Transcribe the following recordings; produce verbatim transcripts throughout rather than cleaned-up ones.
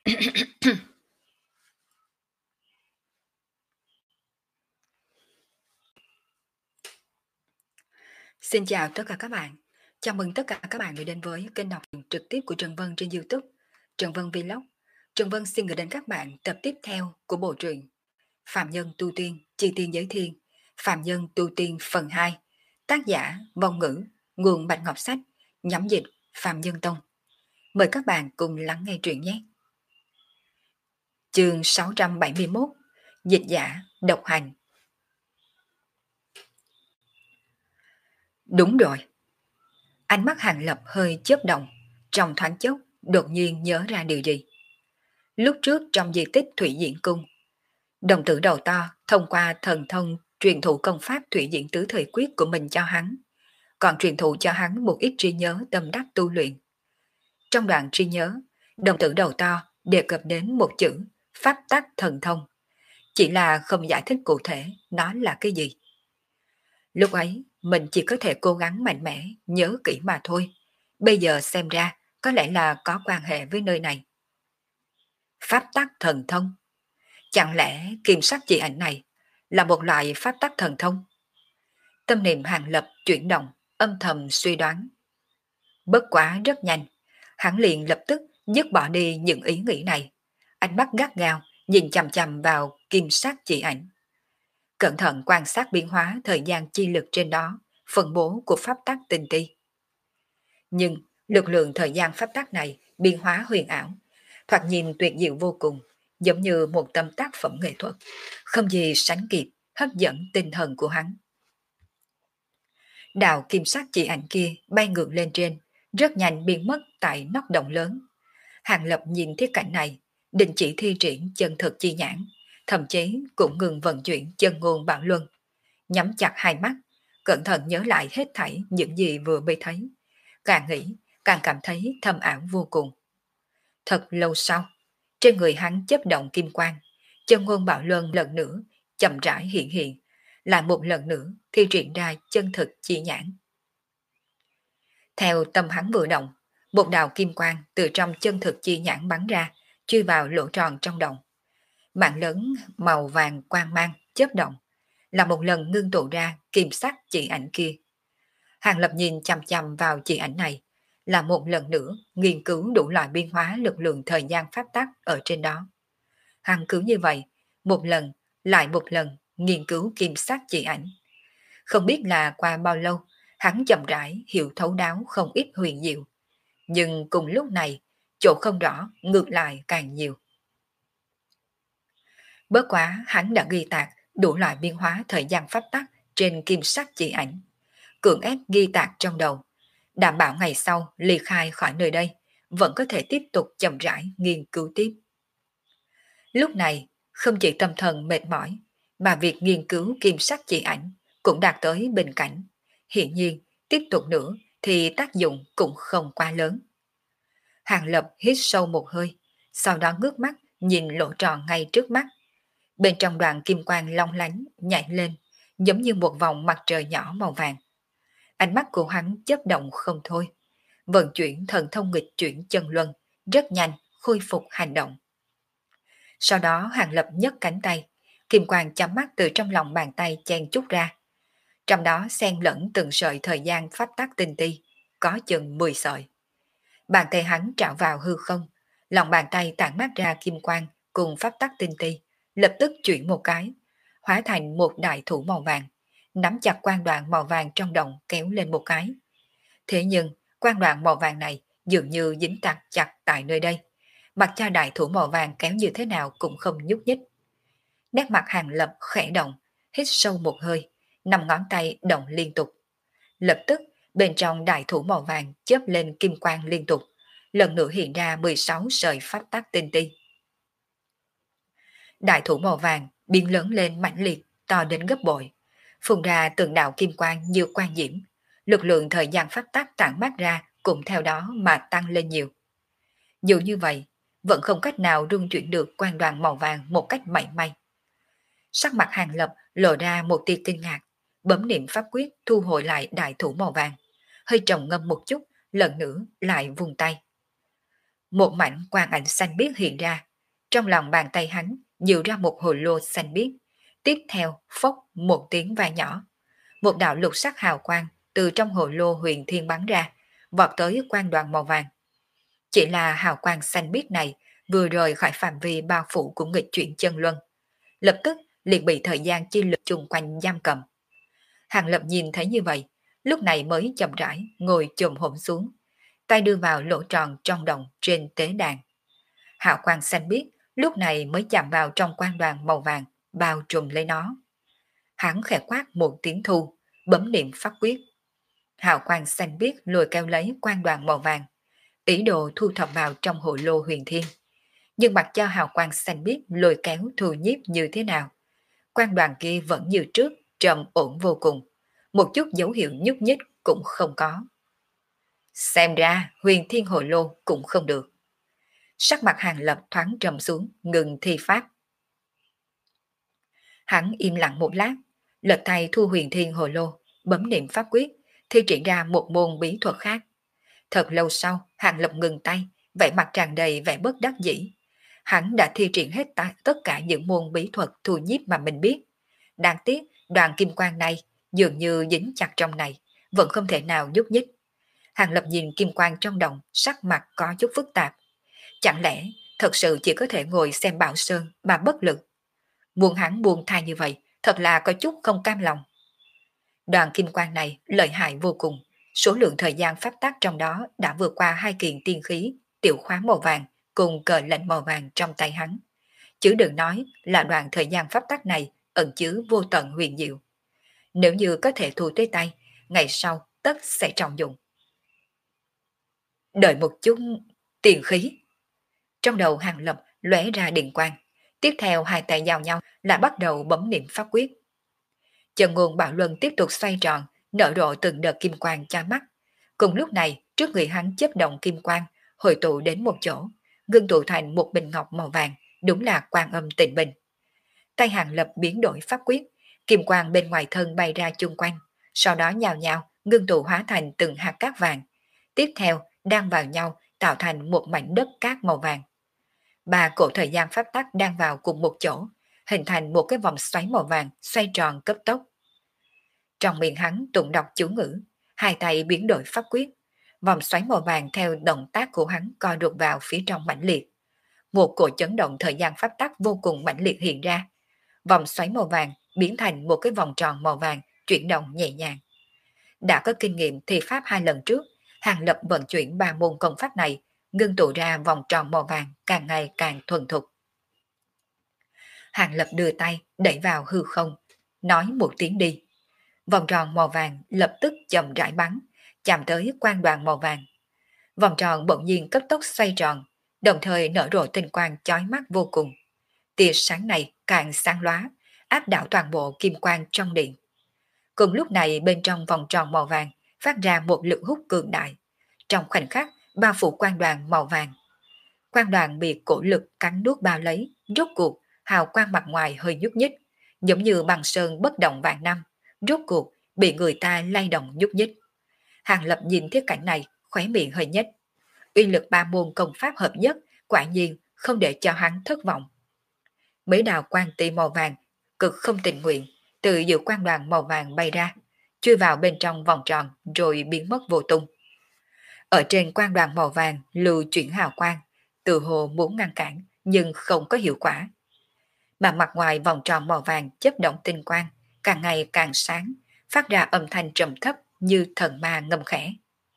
Xin chào tất cả các bạn. Chào mừng tất cả các bạn đã đến với kênh đọc truyện trực tiếp của Trần Vân trên YouTube, Trần Vân Vlog. Trần Vân xin gửi đến các bạn tập tiếp theo của bộ truyện Phạm Nhân Tu Tiên, Chi Tiên Giới Thiên, Phạm Nhân Tu Tiên phần hai, tác giả Vong Ngữ, nguồn Bạch Ngọc Sách, nhắm dịch Phạm Nhân Tông. Mời các bạn cùng lắng nghe truyện nhé. Chương sáu trăm bảy mươi mốt, Dịch giả độc hành. Đúng rồi. Ánh mắt Hàng Lập hơi chớp động, trong thoáng chốc đột nhiên nhớ ra điều gì. Lúc trước trong di tích Thủy Diễn Cung, đồng tử đầu to thông qua thần thông truyền thụ công pháp Thủy Diễn Tứ Thời Quyết của mình cho hắn, còn truyền thụ cho hắn một ít trí nhớ tâm đắc tu luyện. Trong đoạn trí nhớ, đồng tử đầu to đề cập đến một chữ pháp tắc thần thông, chỉ là không giải thích cụ thể nó là cái gì. Lúc ấy mình chỉ có thể cố gắng mạnh mẽ nhớ kỹ mà thôi. Bây giờ xem ra có lẽ là có quan hệ với nơi này. Pháp tắc thần thông. Chẳng lẽ kim sắc chỉ ảnh này là một loại pháp tắc thần thông? Tâm niệm Hàng Lập chuyển động, âm thầm suy đoán. Bất quá rất nhanh, hắn liền lập tức dứt bỏ đi những ý nghĩ này. Ánh mắt gắt gao nhìn chằm chằm vào kim sắc chỉ ảnh. Cẩn thận quan sát biến hóa thời gian chi lực trên đó, phân bố của pháp tắc tinh ti. Nhưng lực lượng thời gian pháp tắc này biến hóa huyền ảo, thoạt nhìn tuyệt diệu vô cùng, giống như một tâm tác phẩm nghệ thuật, không gì sánh kịp hấp dẫn tinh thần của hắn. Đạo kim sắc chỉ ảnh kia bay ngược lên trên, rất nhanh biến mất tại nóc động lớn. Hàng Lập nhìn thiết cảnh này, định chỉ thi triển chân thực chi nhãn, thậm chí cũng ngừng vận chuyển chân ngôn bảo luân, nhắm chặt hai mắt, cẩn thận nhớ lại hết thảy những gì vừa mới thấy. Càng nghĩ, càng cảm thấy thâm ảo vô cùng. Thật lâu sau, trên người hắn chớp động kim quang, chân ngôn bảo luân lần nữa chậm rãi hiện hiện, lại một lần nữa thi triển ra chân thực chi nhãn. Theo tâm hắn vừa động, một đạo kim quang từ trong chân thực chi nhãn bắn ra, chui vào lỗ tròn trong động. Mạng lớn màu vàng quang mang chớp động, là một lần ngưng tụ ra kim sắc chỉ ảnh kia. Hàng Lập nhìn chằm chằm vào chỉ ảnh này, là một lần nữa nghiên cứu đủ loại biến hóa lực lượng thời gian pháp tắc ở trên đó. Hàng cứ như vậy, một lần, lại một lần nghiên cứu kim sắc chỉ ảnh. Không biết là qua bao lâu, hắn chậm rãi hiểu thấu đáo không ít huyền diệu. Nhưng cùng lúc này, chỗ không rõ ngược lại càng nhiều. Bớt quá hắn đã ghi tạc đủ loại biến hóa thời gian pháp tắc trên kim sắc chỉ ảnh, cưỡng ép ghi tạc trong đầu, đảm bảo ngày sau ly khai khỏi nơi đây vẫn có thể tiếp tục chậm rãi nghiên cứu tiếp. Lúc này không chỉ tâm thần mệt mỏi, mà việc nghiên cứu kim sắc chỉ ảnh cũng đạt tới bình cảnh. Hiện nhiên tiếp tục nữa thì tác dụng cũng không quá lớn. Hàng Lập hít sâu một hơi, sau đó ngước mắt nhìn lỗ tròn ngay trước mắt. Bên trong đoàn kim quang long lánh nhảy lên, giống như một vòng mặt trời nhỏ màu vàng. Ánh mắt của hắn chớp động không thôi, vận chuyển thần thông nghịch chuyển chân luân, rất nhanh khôi phục hành động. Sau đó Hàng Lập nhấc cánh tay, kim quang chấm mắt từ trong lòng bàn tay chen chút ra. Trong đó xen lẫn từng sợi thời gian pháp tắc tinh ti, có chừng mười sợi. Bàn tay hắn trạo vào hư không, lòng bàn tay tản mát ra kim quang cùng pháp tắc tinh ti, lập tức chuyển một cái, hóa thành một đại thủ màu vàng, nắm chặt quang đoạn màu vàng trong động kéo lên một cái. Thế nhưng, quang đoạn màu vàng này dường như dính chặt chặt tại nơi đây, mặc cho đại thủ màu vàng kéo như thế nào cũng không nhúc nhích. Nét mặt Hàng Lập khẽ động, hít sâu một hơi, năm ngón tay động liên tục. Lập tức, bên trong đại thủ màu vàng chớp lên kim quang liên tục, lần nữa hiện ra mười sáu sợi pháp tắc tinh ti. Đại thủ màu vàng biến lớn lên mãnh liệt, to đến gấp bội, phun ra từng đạo kim quang như quang diễm, lực lượng thời gian pháp tắc tản mát ra cũng theo đó mà tăng lên nhiều. Dù như vậy, vẫn không cách nào rung chuyển được quang đoàn màu vàng một cách mảy may. Sắc mặt Hàng Lập lộ ra một tia kinh ngạc, bấm niệm pháp quyết thu hồi lại đại thủ màu vàng, hơi trầm ngâm một chút, lần nữa lại vùng tay. Một mảnh quang ảnh xanh biếc hiện ra, trong lòng bàn tay hắn nhiều ra một hồ lô xanh biếc, tiếp theo phốc một tiếng vang nhỏ. Một đạo lục sắc hào quang từ trong hồ lô huyền thiên bắn ra, vọt tới quang đoàn màu vàng. Chỉ là hào quang xanh biếc này vừa rời khỏi phạm vi bao phủ của nghịch chuyển chân luân, lập tức liền bị thời gian chi lực chung quanh giam cầm. Hàng Lập nhìn thấy như vậy, lúc này mới chậm rãi ngồi chồm hổm xuống, tay đưa vào lỗ tròn trong đồng trên tế đàn. Hào quang xanh biếc lúc này mới chạm vào trong quang đoàn màu vàng, bao trùm lấy nó. Hắn khẽ quát một tiếng thu, bấm niệm pháp quyết. Hào quang xanh biếc lùi kéo lấy quang đoàn màu vàng, ý đồ thu thập vào trong hồ lô huyền thiên. Nhưng mặc cho hào quang xanh biếc lùi kéo thu nhiếp như thế nào, quang đoàn kia vẫn như trước, trầm ổn vô cùng, một chút dấu hiệu nhúc nhích cũng không có. Xem ra huyền thiên hồ lô cũng không được. Sắc mặt Hàng Lập thoáng trầm xuống, ngừng thi pháp. Hắn im lặng một lát, lật tay thu huyền thiên hồ lô, bấm niệm pháp quyết, thi triển ra một môn bí thuật khác. Thật lâu sau, Hàng Lập ngừng tay, vẻ mặt tràn đầy vẻ bất đắc dĩ. Hắn đã thi triển hết tất cả những môn bí thuật thu nhiếp mà mình biết. Đáng tiếc, đoàn kim quang này dường như dính chặt trong này, vẫn không thể nào nhúc nhích. Hàng Lập nhìn kim quang trong đồng, sắc mặt có chút phức tạp. Chẳng lẽ thật sự chỉ có thể ngồi xem Bảo Sơn mà bất lực? Muốn hắn buông tha như vậy, thật là có chút không cam lòng. Đoàn kim quang này lợi hại vô cùng, số lượng thời gian pháp tắc trong đó đã vượt qua hai kiện tiên khí, tiểu khóa màu vàng cùng cờ lệnh màu vàng trong tay hắn. Chứ đừng nói là đoàn thời gian pháp tắc này ẩn chứa vô tận huyền diệu. Nếu như có thể thu tới tay, ngày sau tất sẽ trọng dụng. Đợi một chút, tiền khí. Trong đầu Hàng Lập lóe ra điện quang, tiếp theo hai tay giao nhau là bắt đầu bấm niệm pháp quyết. Chân nguồn bạo luân tiếp tục xoay tròn, nở rộ từng đợt kim quang chói mắt. Cùng lúc này, trước người hắn chớp động kim quang, hội tụ đến một chỗ, ngưng tụ thành một bình ngọc màu vàng, đúng là Quan Âm Tịnh Bình. Tay Hàng Lập biến đổi pháp quyết, kim quang bên ngoài thân bay ra chung quanh, sau đó nhào nhào ngưng tụ hóa thành từng hạt cát vàng. Tiếp theo, đan vào nhau tạo thành một mảnh đất cát màu vàng. Ba cổ thời gian pháp tắc đang vào cùng một chỗ, hình thành một cái vòng xoáy màu vàng xoay tròn cấp tốc. Trong miệng hắn tụng đọc chú ngữ, hai tay biến đổi pháp quyết, vòng xoáy màu vàng theo động tác của hắn co rụt vào phía trong mãnh liệt. Một cổ chấn động thời gian pháp tắc vô cùng mãnh liệt hiện ra, vòng xoáy màu vàng biến thành một cái vòng tròn màu vàng chuyển động nhẹ nhàng. Đã có kinh nghiệm thi pháp hai lần trước, Hàng Lập vận chuyển ba môn công pháp này, ngưng tụ ra vòng tròn màu vàng càng ngày càng thuần thục. Hàng Lập đưa tay đẩy vào hư không, nói một tiếng đi. Vòng tròn màu vàng lập tức chậm rãi bắn, chạm tới quang đoàn màu vàng. Vòng tròn bỗng nhiên cấp tốc xoay tròn, đồng thời nở rộ tinh quang chói mắt vô cùng. Tia sáng này càng sáng lóa, áp đảo toàn bộ kim quang trong điện. Cùng lúc này bên trong vòng tròn màu vàng phát ra một lực hút cường đại. Trong khoảnh khắc bao phủ quang đoàn màu vàng. Quang đoàn bị cổ lực cắn nuốt bao lấy, rốt cuộc hào quang mặt ngoài hơi nhúc nhích, giống như băng sơn bất động vạn năm, rốt cuộc bị người ta lay động nhúc nhích. Hàng Lập nhìn thấy cảnh này, khóe miệng hơi nhếch. Uy lực ba môn công pháp hợp nhất quả nhiên không để cho hắn thất vọng. Mấy đạo quang tì màu vàng cực không tình nguyện từ giữa quang đoàn màu vàng bay ra, chui vào bên trong vòng tròn rồi biến mất vô tung. Ở trên quang đoàn màu vàng lưu chuyển hào quang, từ hồ muốn ngăn cản nhưng không có hiệu quả. Mà mặt ngoài vòng tròn màu vàng chớp động tinh quang, càng ngày càng sáng, phát ra âm thanh trầm thấp như thần ma ngâm khẽ.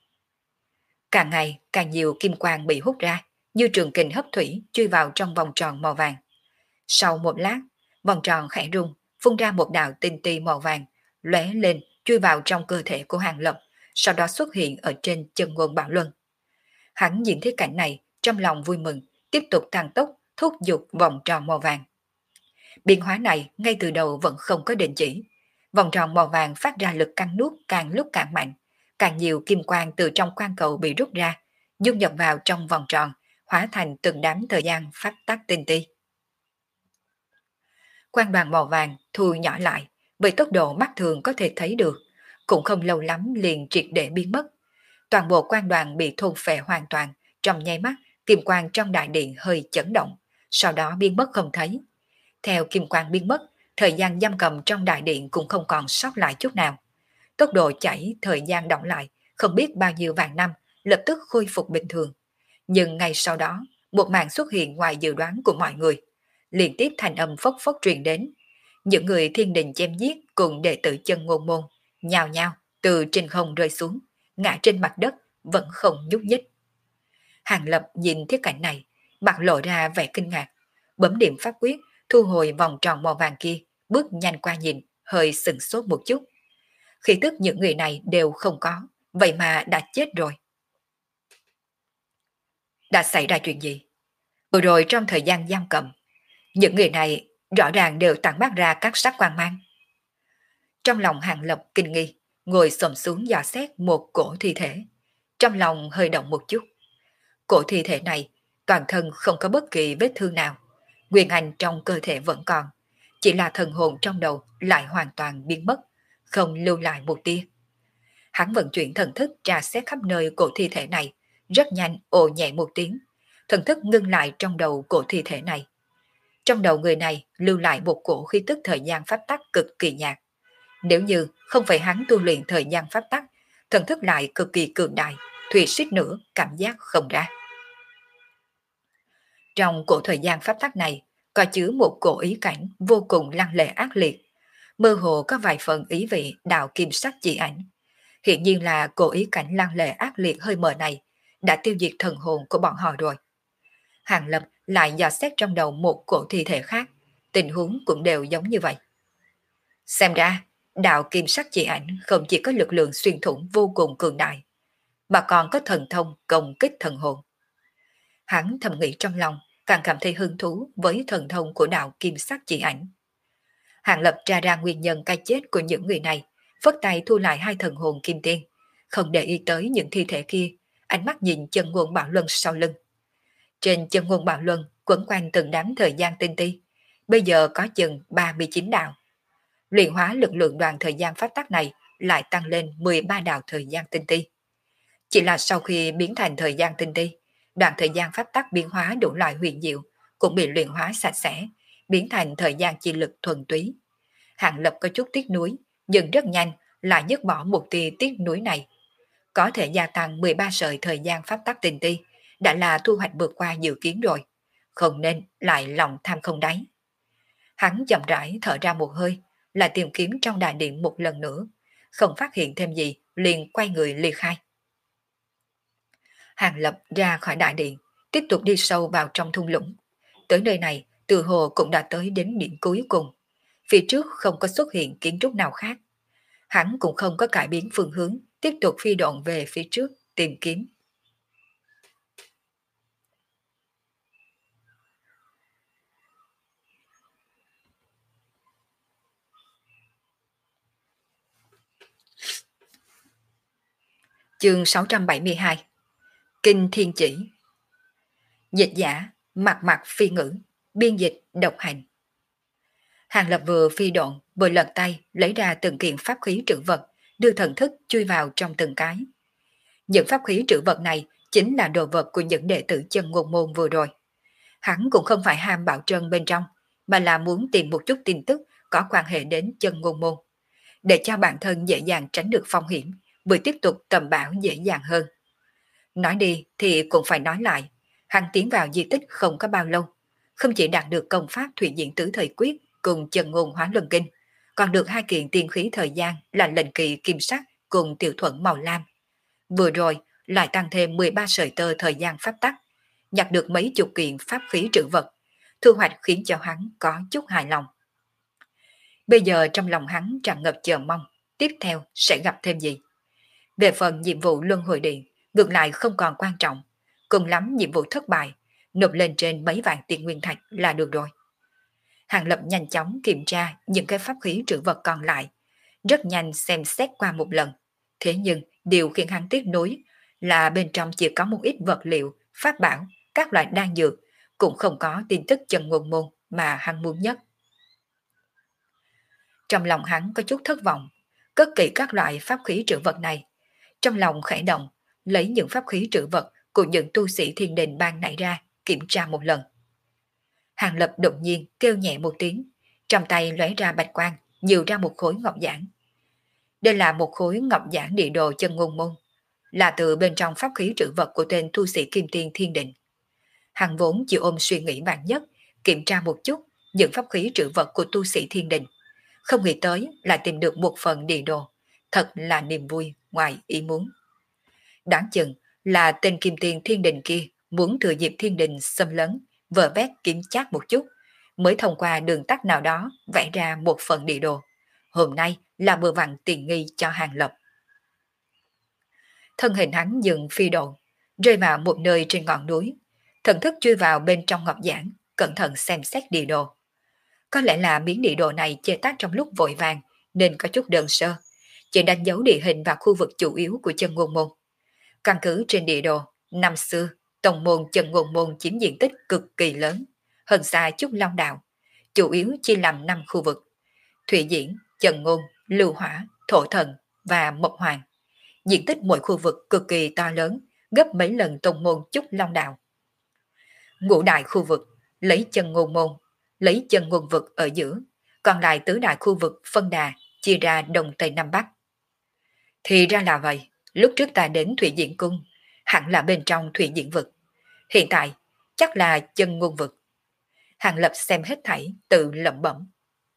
Càng ngày càng nhiều kim quang bị hút ra, như trường kình hấp thủy chui vào trong vòng tròn màu vàng. Sau một lát, vòng tròn khẽ rung, phun ra một đạo tinh ti màu vàng, lóe lên chui vào trong cơ thể của Hàng Lập, sau đó xuất hiện ở trên chân ngôn Bảo Luân. Hắn nhìn thấy cảnh này, trong lòng vui mừng, tiếp tục tăng tốc, thúc giục vòng tròn màu vàng. Biến hóa này ngay từ đầu vẫn không có định chỉ. Vòng tròn màu vàng phát ra lực căng nuốt càng lúc càng mạnh, càng nhiều kim quang từ trong quang cầu bị rút ra, dung nhập vào trong vòng tròn, hóa thành từng đám thời gian phát tắc tinh ti. Quang đoàn màu vàng thu nhỏ lại, với tốc độ mắt thường có thể thấy được, cũng không lâu lắm liền triệt để biến mất. Toàn bộ quang đoàn bị thôn phệ hoàn toàn, trong nháy mắt Kim quang trong đại điện hơi chấn động, sau đó biến mất không thấy. Theo kim quang biến mất, thời gian giam cầm trong đại điện cũng không còn sót lại chút nào. Tốc độ chảy thời gian động lại, không biết bao nhiêu vạn năm, lập tức khôi phục bình thường. Nhưng ngay sau đó, một màn xuất hiện ngoài dự đoán của mọi người. Liên tiếp thành âm phốc phốc truyền đến. Những người thiên đình chém giết cùng đệ tử chân ngôn môn, nhào nhào từ trên không rơi xuống, ngã trên mặt đất, vẫn không nhúc nhích. Hàng Lập nhìn thiết cảnh này, mặt lộ ra vẻ kinh ngạc, bấm điểm pháp quyết, thu hồi vòng tròn màu vàng kia, bước nhanh qua nhìn, hơi sừng sốt một chút. Khi tức những người này đều không có, vậy mà đã chết rồi. Đã xảy ra chuyện gì? Vừa rồi trong thời gian giam cầm, những người này rõ ràng đều tản mát ra các sắc quang mang. Trong lòng Hàng Lập kinh nghi, ngồi xổm xuống dò xét một cổ thi thể. Trong lòng hơi động một chút. Cổ thi thể này, toàn thân không có bất kỳ vết thương nào. Nguyên anh trong cơ thể vẫn còn, chỉ là thần hồn trong đầu lại hoàn toàn biến mất, không lưu lại một tia. Hắn vận chuyển thần thức tra xét khắp nơi cổ thi thể này, rất nhanh ồ nhẹ một tiếng. Thần thức ngưng lại trong đầu cổ thi thể này. Trong đầu người này lưu lại một cổ khí tức thời gian pháp tắc cực kỳ nhạt. Nếu như không phải hắn tu luyện thời gian pháp tắc, thần thức lại cực kỳ cường đại, thùy suýt nữa cảm giác không ra. Trong cổ thời gian pháp tắc này, có chứa một cổ ý cảnh vô cùng lăng lệ ác liệt, mơ hồ có vài phần ý vị đạo kim sắc chỉ ảnh. Hiện nhiên là cổ ý cảnh lăng lệ ác liệt hơi mờ này đã tiêu diệt thần hồn của bọn họ rồi. Hàng Lập lại dò xét trong đầu một cổ thi thể khác, tình huống cũng đều giống như vậy. Xem ra, đạo kim sắc chỉ ảnh không chỉ có lực lượng xuyên thủng vô cùng cường đại, mà còn có thần thông công kích thần hồn. Hắn thầm nghĩ trong lòng, càng cảm thấy hứng thú với thần thông của đạo kim sắc chỉ ảnh. Hàng Lập tra ra nguyên nhân cái chết của những người này, phất tay thu lại hai thần hồn kim tiên, không để ý tới những thi thể kia, ánh mắt nhìn chân ngôn bảo luân sau lưng. Trên chân ngôn bảo luân quấn quanh từng đám thời gian tinh ti, bây giờ có chừng ba mươi chín đạo. Luyện hóa lực lượng đoàn thời gian pháp tắc này lại tăng lên mười ba đạo thời gian tinh ti. Chỉ là sau khi biến thành thời gian tinh ti, đoạn thời gian pháp tắc biến hóa đủ loại huyền diệu cũng bị luyện hóa sạch sẽ, biến thành thời gian chi lực thuần túy. Hàng Lập có chút tiếc nuối, nhưng rất nhanh lại dứt bỏ một tia tiếc nuối này. Có thể gia tăng mười ba sợi thời gian pháp tắc tinh ti, đã là thu hoạch vượt qua dự kiến rồi, không nên lại lòng tham không đáy. Hắn chậm rãi thở ra một hơi, lại tìm kiếm trong đại điện một lần nữa, không phát hiện thêm gì, liền quay người ly khai. Hàng Lập ra khỏi đại điện, tiếp tục đi sâu vào trong thung lũng. Tới nơi này, từ hồ cũng đã tới đến điểm cuối cùng. Phía trước không có xuất hiện kiến trúc nào khác. Hắn cũng không có cải biến phương hướng, tiếp tục phi độn về phía trước, tìm kiếm. Chương sáu trăm bảy mươi hai Kinh Thiên Chỉ. Dịch giả, mặt mặt phi ngữ, biên dịch độc hành. Hàng Lập vừa phi độn, vừa lật tay lấy ra từng kiện pháp khí trữ vật, đưa thần thức chui vào trong từng cái. Những pháp khí trữ vật này chính là đồ vật của những đệ tử chân ngôn môn vừa rồi. Hắn cũng không phải ham bảo trân bên trong, mà là muốn tìm một chút tin tức có quan hệ đến chân ngôn môn, để cho bản thân dễ dàng tránh được phong hiểm, vừa tiếp tục tầm bảo dễ dàng hơn. Nói đi thì cũng phải nói lại, hắn tiến vào di tích không có bao lâu, không chỉ đạt được công pháp thủy diện tứ thời quyết cùng chân ngôn hóa luân kinh, còn được hai kiện tiên khí thời gian là lệnh kỳ kim sắc cùng tiểu thuẫn màu lam. Vừa rồi lại tăng thêm mười ba sợi tơ thời gian pháp tắc, nhặt được mấy chục kiện pháp khí trữ vật, thu hoạch khiến cho hắn có chút hài lòng. Bây giờ trong lòng hắn tràn ngập chờ mong, tiếp theo sẽ gặp thêm gì. Về phần nhiệm vụ luân hồi điện, ngược lại không còn quan trọng, cùng lắm nhiệm vụ thất bại, nộp lên trên mấy vạn tiền nguyên thạch là được rồi. Hàng Lập nhanh chóng kiểm tra những cái pháp khí trữ vật còn lại, rất nhanh xem xét qua một lần. Thế nhưng điều khiến hắn tiếc nuối là bên trong chỉ có một ít vật liệu, pháp bảo, các loại đan dược, cũng không có tin tức chân ngôn môn mà hắn muốn nhất. Trong lòng hắn có chút thất vọng, cất kỹ các loại pháp khí trữ vật này. Trong lòng khẽ động, lấy những pháp khí trữ vật của những tu sĩ thiên đình ban nảy ra, kiểm tra một lần. Hàng Lập đột nhiên kêu nhẹ một tiếng, trong tay lóe ra bạch quang, nhiều ra một khối ngọc giản. Đây là một khối ngọc giản địa đồ chân ngôn môn, là từ bên trong pháp khí trữ vật của tên tu sĩ Kim Tiên Thiên Định. Hắn vốn chỉ ôm suy nghĩ vạn nhất, kiểm tra một chút những pháp khí trữ vật của tu sĩ Thiên Định, không nghĩ tới lại tìm được một phần địa đồ, thật là niềm vui ngoài ý muốn. Đáng chừng là tên Kim Tiên Thiên Định kia muốn thừa dịp Thiên Đình xâm lấn, vờ vét kiểm tra một chút, mới thông qua đường tắt nào đó vẽ ra một phần địa đồ. Hôm nay là bữa vặn tiền nghi cho Hàng Lập. Thân hình hắn dừng phi độn, rơi vào một nơi trên ngọn núi, thần thức chui vào bên trong ngọc giản, cẩn thận xem xét địa đồ. Có lẽ là miếng địa đồ này chế tác trong lúc vội vàng nên có chút đơn sơ, chỉ đánh dấu địa hình và khu vực chủ yếu của chân ngôn môn. Căn cứ trên địa đồ, năm xưa, tông môn chân ngôn môn chiếm diện tích cực kỳ lớn, hơn xa chút Long Đạo, chủ yếu chia làm năm khu vực: Thủy Diễn, Chân Ngôn, Lưu Hỏa, Thổ Thần và Mộc Hoàng. Diện tích mỗi khu vực cực kỳ to lớn, gấp mấy lần tông môn chút Long Đạo. Ngũ đại khu vực lấy chân ngôn môn, lấy chân ngôn vực ở giữa, còn lại tứ đại khu vực phân đà, chia ra đông tây nam bắc. Thì ra là vậy, lúc trước ta đến Thủy Diễn Cung, hẳn là bên trong Thủy Diễn Vực. Hiện tại, chắc là chân ngôn vực. Hàng Lập xem hết thảy, tự lẩm bẩm.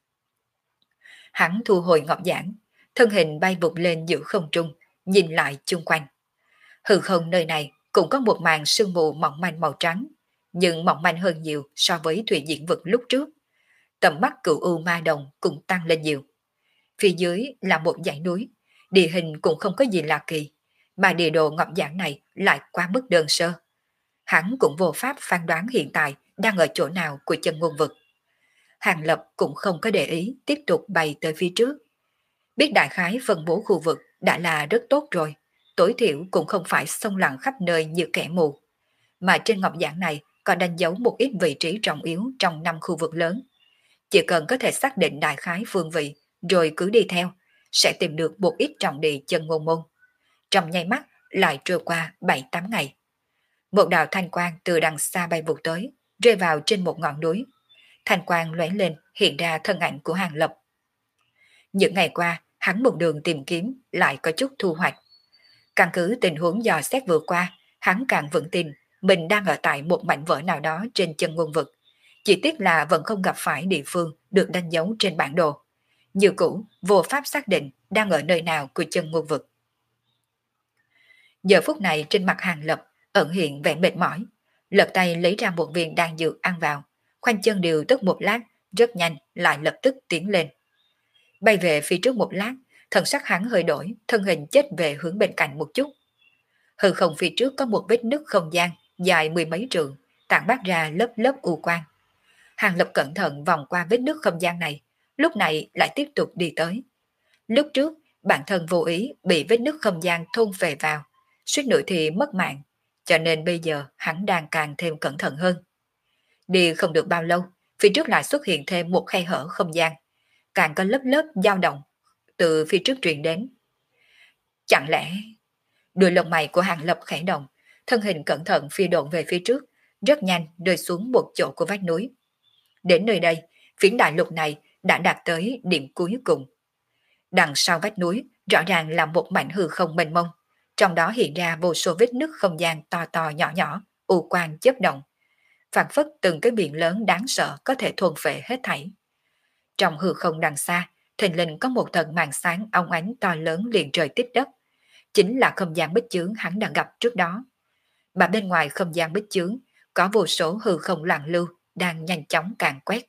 Hắn thu hồi ngọc giản, thân hình bay vụt lên giữa không trung, nhìn lại chung quanh. Hư không nơi này cũng có một màn sương mù mỏng manh màu trắng, nhưng mỏng manh hơn nhiều so với Thủy Diễn Vực lúc trước. Tầm mắt Cửu U Ma Đồng cũng tăng lên nhiều. Phía dưới là một dãy núi, địa hình cũng không có gì lạ kỳ, mà địa đồ ngọc giản này lại quá mức đơn sơ. Hắn cũng vô pháp phán đoán hiện tại đang ở chỗ nào của chân ngôn vực. Hàng Lập cũng không có để ý tiếp tục bay tới phía trước. Biết đại khái phân bố khu vực đã là rất tốt rồi, tối thiểu cũng không phải xông lặng khắp nơi như kẻ mù. Mà trên ngọc giản này còn đánh dấu một ít vị trí trọng yếu trong năm khu vực lớn. Chỉ cần có thể xác định đại khái phương vị rồi cứ đi theo, sẽ tìm được một ít trọng địa chân ngôn môn. Trong nháy mắt lại trôi qua bảy tám ngày. Một đạo thanh quang từ đằng xa bay vụt tới, rơi vào trên một ngọn núi. Thanh quang lóe lên hiện ra thân ảnh của Hàng Lập. Những ngày qua, hắn một đường tìm kiếm lại có chút thu hoạch. Căn cứ tình huống dò xét vừa qua, hắn càng vững tin mình đang ở tại một mảnh vỡ nào đó trên chân ngôn vực. Chỉ tiếc là vẫn không gặp phải địa phương được đánh dấu trên bản đồ. Như cũ, vô pháp xác định đang ở nơi nào của chân ngôn vực. Giờ phút này trên mặt Hàng Lập ẩn hiện vẻ mệt mỏi, lật tay lấy ra một viên đan dược ăn vào, khoanh chân điều tức một lát, rất nhanh lại lập tức tiến lên. Bay về phía trước một lát, thần sắc hắn hơi đổi, thân hình chết về hướng bên cạnh một chút. Hư không phía trước có một vết nứt không gian dài mười mấy trượng, tản mát ra lớp lớp u quang. Hàng Lập cẩn thận vòng qua vết nứt không gian này, lúc này lại tiếp tục đi tới. Lúc trước, bản thân vô ý bị vết nứt không gian thôn về vào, suýt nữa thì mất mạng, cho nên bây giờ hắn đang càng thêm cẩn thận hơn. Đi không được bao lâu, phía trước lại xuất hiện thêm một khe hở không gian, càng có lớp lớp dao động từ phía trước truyền đến. Chẳng lẽ... Đuôi lông mày của Hàng Lập khẽ động, thân hình cẩn thận phi độn về phía trước, rất nhanh rơi xuống một chỗ của vách núi. Đến nơi đây, phiến đại lục này đã đạt tới điểm cuối cùng. Đằng sau vách núi rõ ràng là một mảnh hư không mênh mông, trong đó hiện ra vô số vết nứt không gian to to nhỏ nhỏ, u quang chớp động, phảng phất từng cái biển lớn đáng sợ có thể thôn phệ hết thảy. Trong hư không đằng xa, thình lình có một tầng màn sáng óng ánh to lớn liền trời tích đất, chính là không gian bích chướng hắn đã gặp trước đó. Mà bên ngoài không gian bích chướng có vô số hư không loạn lưu đang nhanh chóng càn quét.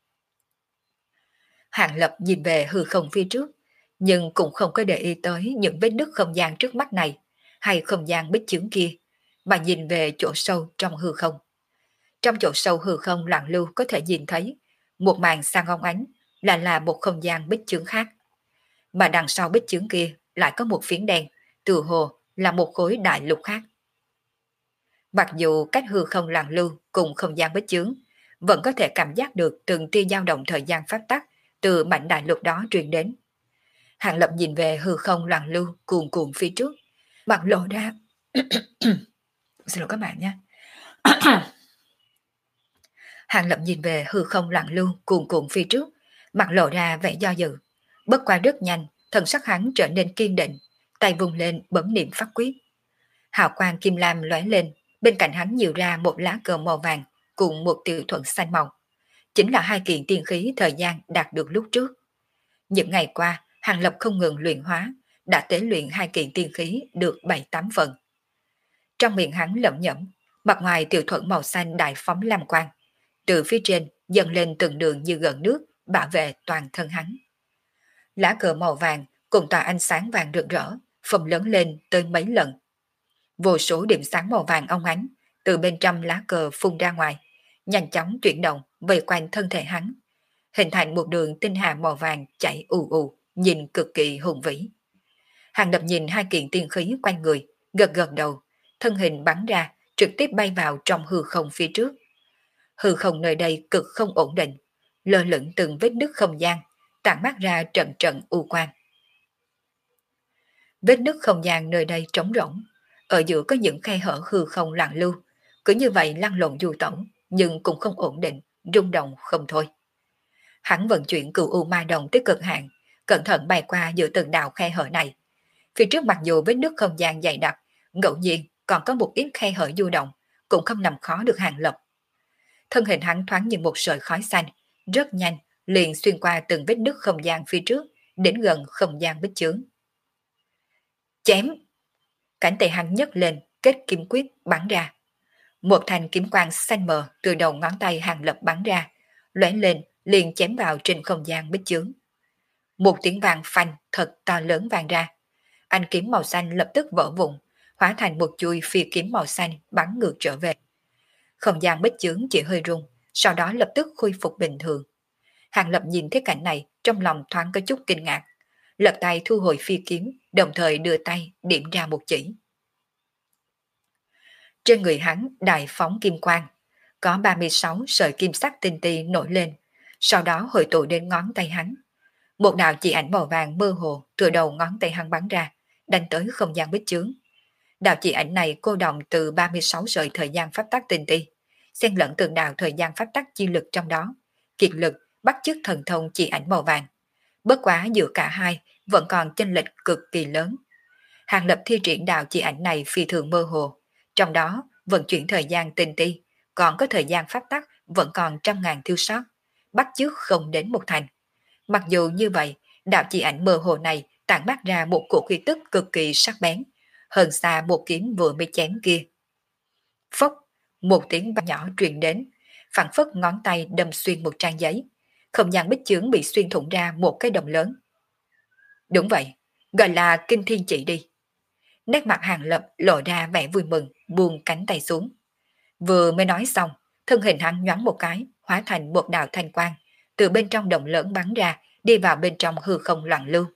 Hàng Lập nhìn về hư không phía trước, nhưng cũng không có để ý tới những vết nứt không gian trước mắt này hay không gian bích chướng kia, mà nhìn về chỗ sâu trong hư không. Trong chỗ sâu hư không loạn lưu có thể nhìn thấy một màn sang óng ánh là là một không gian bích chướng khác. Mà đằng sau bích chướng kia lại có một phiến đen, từ hồ là một khối đại lục khác. Mặc dù cách hư không loạn lưu cùng không gian bích chướng, vẫn có thể cảm giác được từng tia dao động thời gian pháp tắc từ mảnh đại lục đó truyền đến. Hàng Lập nhìn về hư không loạn lưu cuồn cuộn phía trước, mặt lộ ra Xin lỗi các bạn nhé. Hàng Lập nhìn về hư không lặng lưu cuồn cuộn phía trước, mặt lộ ra vẻ do dự. Bất qua rất nhanh, thần sắc hắn trở nên kiên định, tay vung lên bấm niệm pháp quyết. Hào quang kim lam lóe lên, bên cạnh hắn nhiều ra một lá cờ màu vàng cùng một tiểu thuận xanh màu. Chính là hai kiện tiên khí thời gian đạt được lúc trước. Những ngày qua, Hàng Lập không ngừng luyện hóa, đã tế luyện hai kiện tiên khí được bảy tám phần. Trong miệng hắn lẩm nhẩm, mặt ngoài tiểu thuận màu xanh đại phóng lam quang, từ phía trên dần lên từng đường như gần nước, bảo vệ toàn thân hắn. Lá cờ màu vàng cùng tỏa ánh sáng vàng rực rỡ, phồng lớn lên tới mấy lần. Vô số điểm sáng màu vàng óng ánh từ bên trong lá cờ phun ra ngoài, nhanh chóng chuyển động vây quanh thân thể hắn, hình thành một đường tinh hà màu vàng chảy ù ù, nhìn cực kỳ hùng vĩ. Hàng Lập nhìn hai kiện tiên khí quanh người, gật gật đầu, thân hình bắn ra, trực tiếp bay vào trong hư không phía trước. Hư không nơi đây cực không ổn định, lơ lửng từng vết nứt không gian, tản mát ra trận trận u quang. Vết nứt không gian nơi đây trống rỗng, ở giữa có những khe hở hư không lặng lưu, cứ như vậy lăn lộn du tẩu, nhưng cũng không ổn định, rung động không thôi. Hắn vận chuyển cửu u ma đồng tới cực hạn, cẩn thận bay qua giữa từng đạo khe hở này. Phía trước mặc dù vết nứt không gian dày đặc, ngẫu nhiên còn có một ít khe hở du động, cũng không làm khó được Hàng Lập. Thân hình hắn thoáng như một sợi khói xanh, rất nhanh, liền xuyên qua từng vết nứt không gian phía trước, đến gần không gian bích chướng. Chém! Cánh tay hắn nhấc lên, kết kim quyết bắn ra. Một thanh kiếm quang xanh mờ từ đầu ngón tay Hàng Lập bắn ra, lóe lên liền chém vào trên không gian bích chướng. Một tiếng vàng phanh thật to lớn vang ra. Anh kiếm màu xanh lập tức vỡ vụn, hóa thành một chuôi phi kiếm màu xanh bắn ngược trở về. Không gian bích chướng chỉ hơi rung, sau đó lập tức khôi phục bình thường. Hàng Lập nhìn thấy cảnh này, trong lòng thoáng có chút kinh ngạc, lật tay thu hồi phi kiếm, đồng thời đưa tay điểm ra một chỉ. Trên người hắn đại phóng kim quang, có ba mươi sáu sợi kim sắc tinh ti nổi lên, sau đó hội tụ đến ngón tay hắn. Một đạo chỉ ảnh màu vàng mơ hồ từ đầu ngón tay hắn bắn ra, đánh tới không gian bích chướng. Đạo chỉ ảnh này cô động từ ba mươi sáu sợi thời gian pháp tắc tinh ti, xen lẫn từng đạo thời gian pháp tắc chi lực trong đó, kiệt lực bắt chước thần thông chỉ ảnh màu vàng. Bất quá giữa cả hai vẫn còn chênh lệch cực kỳ lớn. Hàng Lập thi triển đạo chỉ ảnh này phi thường mơ hồ, trong đó vận chuyển thời gian tinh ti, còn có thời gian pháp tắc vẫn còn trăm ngàn thiếu sót, bắt chước không đến một thành. Mặc dù như vậy, đạo chỉ ảnh mơ hồ này tản mát ra một cổ khí tức cực kỳ sắc bén, hơn xa một kiếm vừa mới chém kia. Phốc, một tiếng vang nhỏ truyền đến, phảng phất ngón tay đâm xuyên một trang giấy, không gian bích chướng bị xuyên thủng ra một cái đồng lớn. Đúng vậy, gọi là kinh thiên chỉ đi. Nét mặt Hàng Lập lộ ra vẻ vui mừng, buông cánh tay xuống. Vừa mới nói xong, thân hình hắn nhoáng một cái, hóa thành một đạo thanh quang, từ bên trong đồng lớn bắn ra, đi vào bên trong hư không loạn lưu.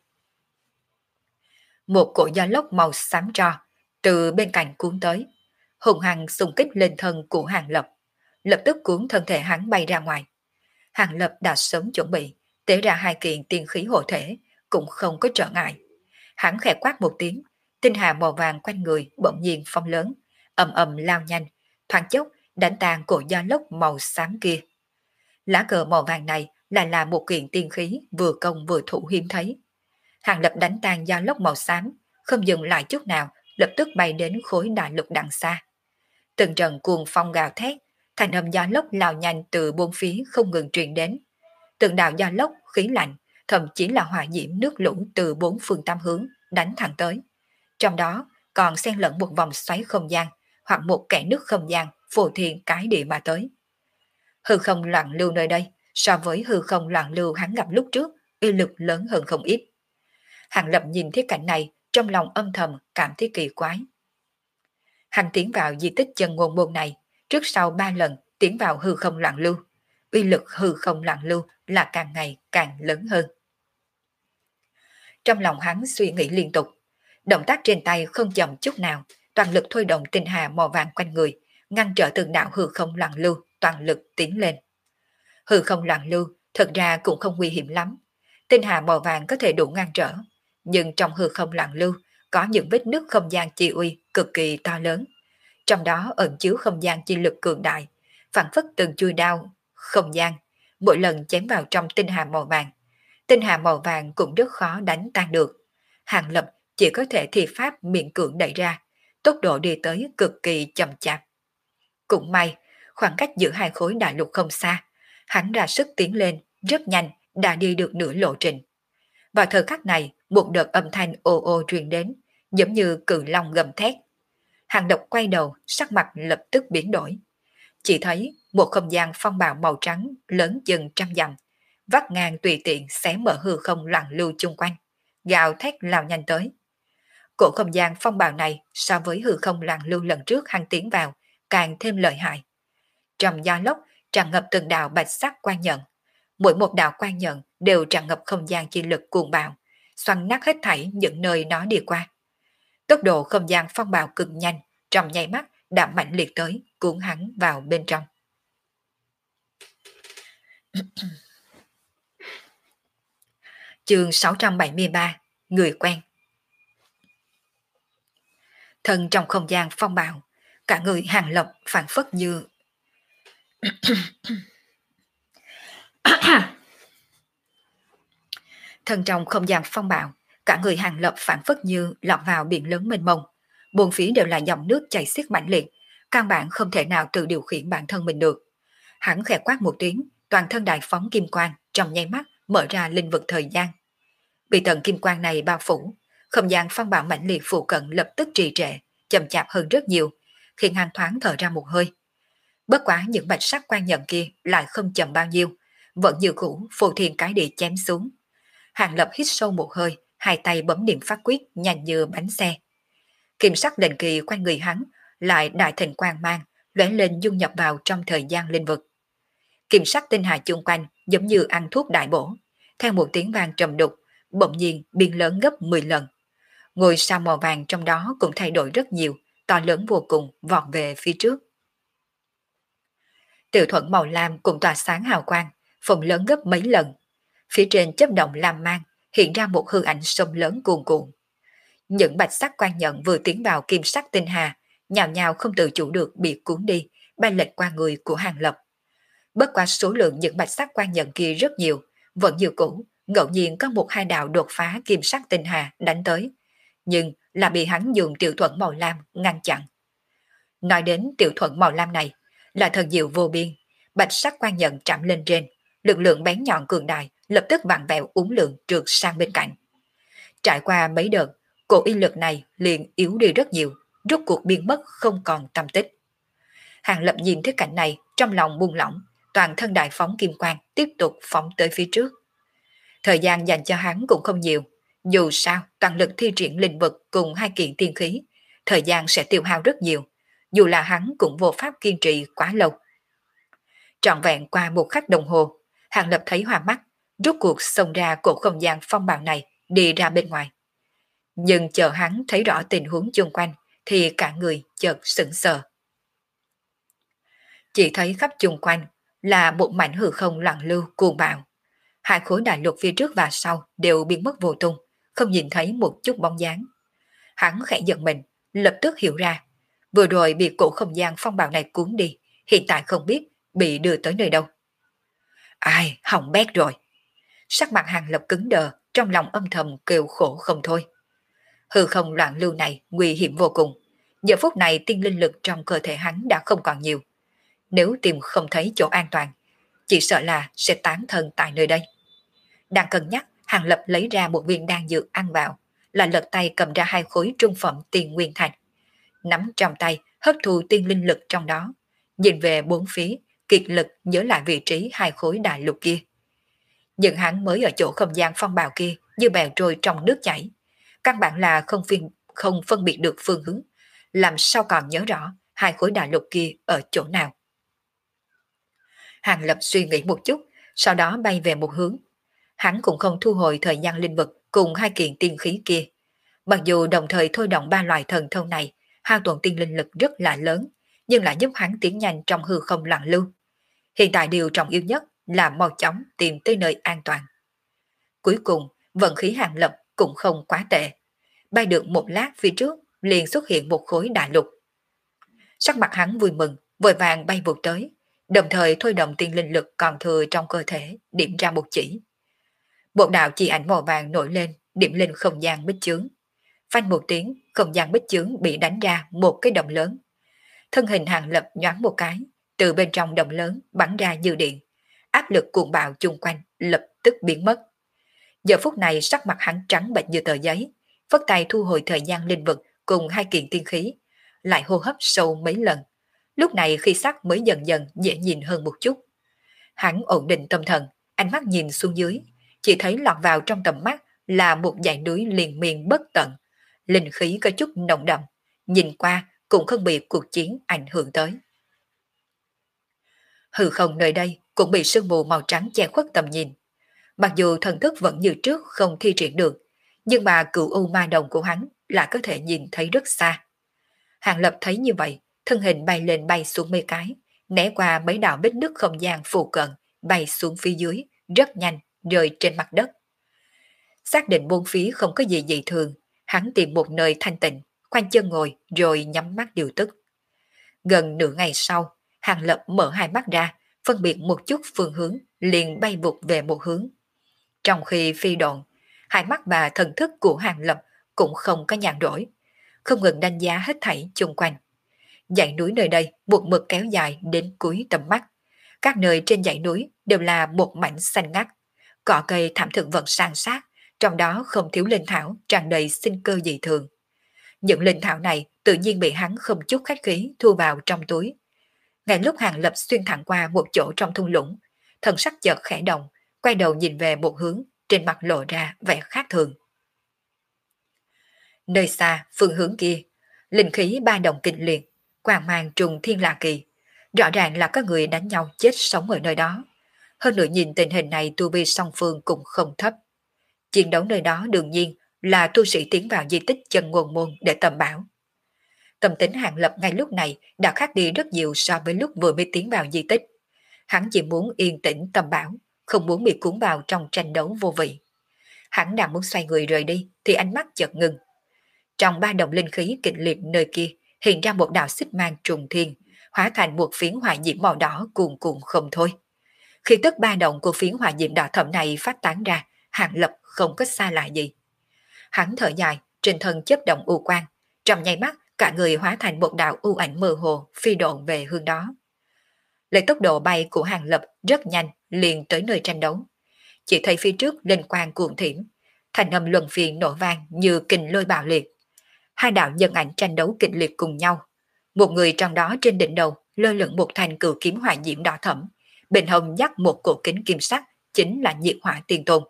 Một cỗ gió lốc màu xám tro từ bên cạnh cuốn tới, hùng hăng xung kích lên thân của Hàng Lập, lập tức cuốn thân thể hắn bay ra ngoài. Hàng Lập đã sớm chuẩn bị, tế ra hai kiện tiên khí hộ thể, cũng không có trở ngại. Hắn khẽ quát một tiếng, tinh hà màu vàng quanh người bỗng nhiên phong lớn, ầm ầm lao nhanh, thoáng chốc đánh tan cổ gió lốc màu xám kia. Lá cờ màu vàng này lại là một kiện tiên khí vừa công vừa thủ hiếm thấy. Hàng Lập đánh tan gió lốc màu xám, không dừng lại chút nào, lập tức bay đến khối đại lục đằng xa. Từng trận cuồng phong gào thét, thành âm gió lốc lao nhanh từ bốn phía không ngừng truyền đến. Từng đạo gió lốc, khí lạnh, thậm chí là hỏa diễm nước lũ từ bốn phương tám hướng đánh thẳng tới. Trong đó còn xen lẫn một vòng xoáy không gian hoặc một kẽ nước không gian phô thiên cái địa mà tới. Hư không loạn lưu nơi đây so với hư không loạn lưu hắn gặp lúc trước uy lực lớn hơn không ít. Hàng Lập nhìn thấy cảnh này, trong lòng âm thầm cảm thấy kỳ quái. Hắn tiến vào di tích chân ngôn môn này, trước sau ba lần tiến vào hư không loạn lưu, uy lực hư không loạn lưu là càng ngày càng lớn hơn. Trong lòng hắn suy nghĩ liên tục, động tác trên tay không chậm chút nào, toàn lực thôi động tinh hà màu vàng quanh người, ngăn trở từng đạo hư không loạn lưu, toàn lực tiến lên. Hư không loạn lưu thật ra cũng không nguy hiểm lắm, tinh hà màu vàng có thể đủ ngăn trở, nhưng trong hư không loạn lưu có những vết nứt không gian chi uy cực kỳ to lớn. trong đó ẩn chứa không gian chi lực cường đại, phản phất từng chui đao, không gian, mỗi lần chém vào trong tinh hà màu vàng. Tinh hà màu vàng cũng rất khó đánh tan được. Hàng Lập chỉ có thể thi pháp miễn cưỡng đẩy ra, tốc độ đi tới cực kỳ chậm chạp. Cũng may, khoảng cách giữa hai khối đại lục không xa, hắn ra sức tiến lên, rất nhanh, đã đi được nửa lộ trình. Vào thời khắc này, một đợt âm thanh ồ ồ truyền đến, giống như cự long gầm thét. Hàng Độc quay đầu, sắc mặt lập tức biến đổi. Chỉ thấy một không gian phong bạo màu trắng lớn chừng trăm dặm, vắt ngang tùy tiện xé mở hư không loạn lưu chung quanh, gào thét lao nhanh tới. Cổ không gian phong bạo này so với hư không loạn lưu lần trước hắn tiến vào, càng thêm lợi hại. Trong gió lốc tràn ngập từng đạo bạch sắc quan nhận, mỗi một đạo quan nhận đều tràn ngập không gian chi lực cuồng bạo, xoắn nát hết thảy những nơi nó đi qua. Tốc độ không gian phong bạo cực nhanh, trong nháy mắt đã mạnh liệt tới, cuốn hắn vào bên trong. Chương sáu trăm bảy mươi ba, người quen. Thân trong không gian phong bạo, cả người Hàng Lập phản phất như thân trong không gian phong bạo, cả người Hàng Lập phản phất như lọt vào biển lớn mênh mông, bốn phía đều là dòng nước chảy xiết mãnh liệt, căn bản không thể nào tự điều khiển bản thân mình được. Hắn khẽ quát một tiếng, toàn thân đại phóng kim quang, trong nháy mắt mở ra linh vực thời gian. Bị tầng kim quang này bao phủ, không gian phong bạo mãnh liệt phụ cận lập tức trì trệ, chậm chạp hơn rất nhiều, khiến hắn thoáng thở ra một hơi. Bất quá những bạch sắc quan nhận kia lại không chậm bao nhiêu, vẫn như cũ phù thiên cái địa chém xuống. Hàng Lập hít sâu một hơi, hai tay bấm niệm pháp quyết nhanh như bánh xe. Kim sắc định kỳ quanh người hắn lại đại thịnh quang mang, lóe lên dung nhập vào trong thời gian linh vực. Kim sắc tinh hà chung quanh giống như ăn thuốc đại bổ, theo một tiếng vang trầm đục, bỗng nhiên biến lớn gấp mười lần. Ngôi sao màu vàng trong đó cũng thay đổi rất nhiều, to lớn vô cùng, vọt về phía trước. Tiểu thuẫn màu lam cũng tỏa sáng hào quang, phồng lớn gấp mấy lần. Phía trên chớp động lam mang, hiện ra một hư ảnh sông lớn cuồn cuộn. Những bạch sắc quan nhận vừa tiến vào kim sắc tinh hà, nhào nhào không tự chủ được bị cuốn đi, bay lệch qua người của Hàng Lập. Bất quá số lượng những bạch sắc quan nhận kia rất nhiều, vẫn như cũ, ngẫu nhiên có một hai đạo đột phá kim sắc tinh hà đánh tới, nhưng là bị hắn dùng tiểu thuẫn màu lam ngăn chặn. Nói đến tiểu thuẫn màu lam này, là thần diệu vô biên, bạch sắc quan nhận chạm lên trên, lực lượng bén nhọn cường đại lập tức vặn vẹo uốn lượn trượt sang bên cạnh. Trải qua mấy đợt, cổ y lực này liền yếu đi rất nhiều, rốt cuộc biến mất không còn tâm tích. Hàng Lập nhìn thấy cảnh này, trong lòng buông lỏng, toàn thân đại phóng kim quang tiếp tục phóng tới phía trước. Thời gian dành cho hắn cũng không nhiều, dù sao toàn lực thi triển linh vực cùng hai kiện tiên khí, thời gian sẽ tiêu hao rất nhiều, dù là hắn cũng vô pháp kiên trì quá lâu. Trọn vẹn qua một khắc đồng hồ, Hàng Lập thấy hoa mắt, rốt cuộc xông ra cổ không gian phong bạo này, đi ra bên ngoài. Nhưng chờ hắn thấy rõ tình huống chung quanh, thì cả người chợt sững sờ. Chỉ thấy khắp chung quanh là một mảnh hư không loạn lưu cuồng bạo. Hai khối đại lục phía trước và sau đều biến mất vô tung, không nhìn thấy một chút bóng dáng. Hắn khẽ giật mình, lập tức hiểu ra, vừa rồi bị cổ không gian phong bạo này cuốn đi, hiện tại không biết bị đưa tới nơi đâu. Ai, hỏng bét rồi. Sắc mặt Hàng Lập cứng đờ, trong lòng âm thầm kêu khổ không thôi. Hư không loạn lưu này nguy hiểm vô cùng. Giờ phút này tiên linh lực trong cơ thể hắn đã không còn nhiều. Nếu tìm không thấy chỗ an toàn, chỉ sợ là sẽ tán thân tại nơi đây. Đang cân nhắc, Hàng Lập lấy ra một viên đan dược ăn vào, là lật tay cầm ra hai khối trung phẩm tiên nguyên thạch. Nắm trong tay, hấp thu tiên linh lực trong đó, nhìn về bốn phía, kiệt lực nhớ lại vị trí hai khối đại lục kia. Nhưng hắn mới ở chỗ không gian phong bạo kia như bèo trôi trong nước chảy, căn bản là không phiên, không phân biệt được phương hướng, làm sao còn nhớ rõ hai khối đại lục kia ở chỗ nào. Hàng Lập suy nghĩ một chút, sau đó bay về một hướng. Hắn cũng không thu hồi thời gian linh vực cùng hai kiện tiên khí kia. Mặc dù đồng thời thôi động ba loại thần thông này, hao tổn tiên linh lực rất là lớn, nhưng lại giúp hắn tiến nhanh trong hư không loạn lưu. Hiện tại điều trọng yếu nhất là mau chóng tìm tới nơi an toàn. Cuối cùng, vận khí Hàng Lập cũng không quá tệ. Bay được một lát phía trước, liền xuất hiện một khối đại lục. Sắc mặt hắn vui mừng, vội vàng bay vụt tới, đồng thời thôi động tiên linh lực còn thừa trong cơ thể, điểm ra một chỉ. Một đạo chỉ ảnh màu vàng nổi lên, điểm lên không gian bích chướng. Phanh một tiếng, không gian bích chướng bị đánh ra một cái động lớn. Thân hình Hàng Lập nhoáng một cái, từ bên trong động lớn bắn ra như điện. Áp lực cuồng bạo chung quanh lập tức biến mất. Giờ phút này sắc mặt hắn trắng bệch như tờ giấy, phất tay thu hồi thời gian linh vực cùng hai kiện tiên khí, lại hô hấp sâu mấy lần. Lúc này khi sắc mới dần dần dễ nhìn hơn một chút. Hắn ổn định tâm thần, ánh mắt nhìn xuống dưới, chỉ thấy lọt vào trong tầm mắt là một dãy núi liền miên bất tận, linh khí có chút nồng đậm, nhìn qua cũng không bị cuộc chiến ảnh hưởng tới. Hư không nơi đây cũng bị sương mù màu trắng che khuất tầm nhìn. Mặc dù thần thức vẫn như trước không thi triển được, nhưng mà cựu u ma đồng của hắn lại có thể nhìn thấy rất xa. Hàng Lập thấy như vậy, thân hình bay lên bay xuống mấy cái, né qua mấy đạo vết nứt không gian phù cận, bay xuống phía dưới, rất nhanh, rơi trên mặt đất. Xác định bốn phía không có gì dị thường, hắn tìm một nơi thanh tịnh, khoanh chân ngồi rồi nhắm mắt điều tức. Gần nửa ngày sau, Hàng Lập mở hai mắt ra, phân biệt một chút phương hướng, liền bay vụt về một hướng. Trong khi phi độn, hai mắt và thần thức của Hàng Lập cũng không có nhàn rỗi, không ngừng đánh giá hết thảy chung quanh. Dãy núi nơi đây một mực kéo dài đến cuối tầm mắt. Các nơi trên dãy núi đều là một mảnh xanh ngắt, cỏ cây thảm thực vật san sát, trong đó không thiếu linh thảo tràn đầy sinh cơ dị thường. Những linh thảo này tự nhiên bị hắn không chút khách khí thu vào trong túi. Ngay lúc Hàng Lập xuyên thẳng qua một chỗ trong thung lũng, thần sắc chợt khẽ động, quay đầu nhìn về một hướng, trên mặt lộ ra vẻ khác thường. Nơi xa, phương hướng kia, linh khí ba đồng kinh liệt, quang mang trùng thiên lạ kỳ. Rõ ràng là có người đánh nhau chết sống ở nơi đó. Hơn nữa nhìn tình hình này tu vi song phương cũng không thấp. Chiến đấu nơi đó đương nhiên là tu sĩ tiến vào di tích chân ngôn môn để tầm bảo. Tâm tính Hàng Lập ngay lúc này đã khác đi rất nhiều so với lúc vừa mới tiến vào di tích. Hắn chỉ muốn yên tĩnh tầm bảo, không muốn bị cuốn vào trong tranh đấu vô vị. Hắn đang muốn xoay người rời đi thì ánh mắt chợt ngừng. Trong ba đồng linh khí kịch liệt nơi kia hiện ra một đạo xích mang trùng thiên, hóa thành một phiến hỏa diễm màu đỏ cuồn cuộn không thôi. Khi tức ba động của phiến hỏa diễm đỏ thẫm này phát tán ra, Hàng Lập không có xa lạ gì. Hắn thở dài, trên thân chớp động u quang, trong nháy mắt cả người hóa thành một đạo u ảnh mơ hồ phi độn về hướng đó. Lấy tốc độ bay của Hàng Lập rất nhanh liền tới nơi tranh đấu. Chỉ thấy phía trước linh quang cuồng thiểm, thành âm luân phiên nổ vang như kình lôi bạo liệt. Hai đạo nhân ảnh tranh đấu kịch liệt cùng nhau. Một người trong đó trên đỉnh đầu lơ lửng một thanh cự kiếm hỏa diễm đỏ thẫm, bên hông dắt một cổ kính kim sắc, chính là Nhiệt Hỏa Tiên Tôn.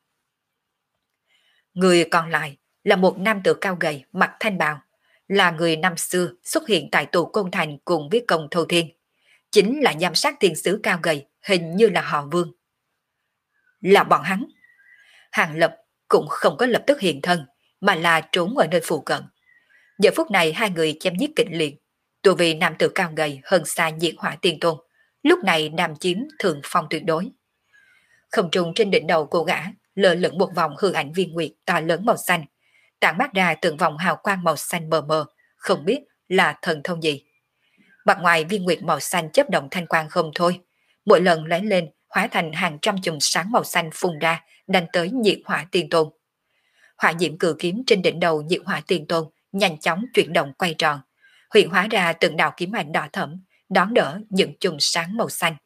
Người còn lại là một nam tử cao gầy, mặc thanh bào, là người năm xưa xuất hiện tại tù Côn Thành cùng với Công Thâu Thiên, chính là giám sát tiên sứ cao gầy, hình như là họ Vương. Là bọn hắn. Hàng Lập cũng không có lập tức hiện thân, mà là trốn ở nơi phụ cận. Giờ phút này hai người chém giết kịch liệt, tu vì nam tử cao gầy hơn xa Nhiệt Hỏa Tiên Tôn, lúc này đàm chiếm thượng phong tuyệt đối. Không trung trên đỉnh đầu cô gã lơ lửng một vòng hư ảnh viên nguyệt to lớn màu xanh, tản mát ra từng vòng hào quang màu xanh mờ mờ, không biết là thần thông gì. Mặt ngoài viên nguyệt màu xanh chớp động thanh quang không thôi, mỗi lần lóe lên hóa thành hàng trăm chùm sáng màu xanh phun ra, đánh tới Nhiệt Hỏa Tiên Tôn. Hỏa diễm cử kiếm trên đỉnh đầu Nhiệt Hỏa Tiên Tôn nhanh chóng chuyển động quay tròn, hiện hóa ra từng đạo kiếm ảnh đỏ thẫm, đón đỡ những chùm sáng màu xanh.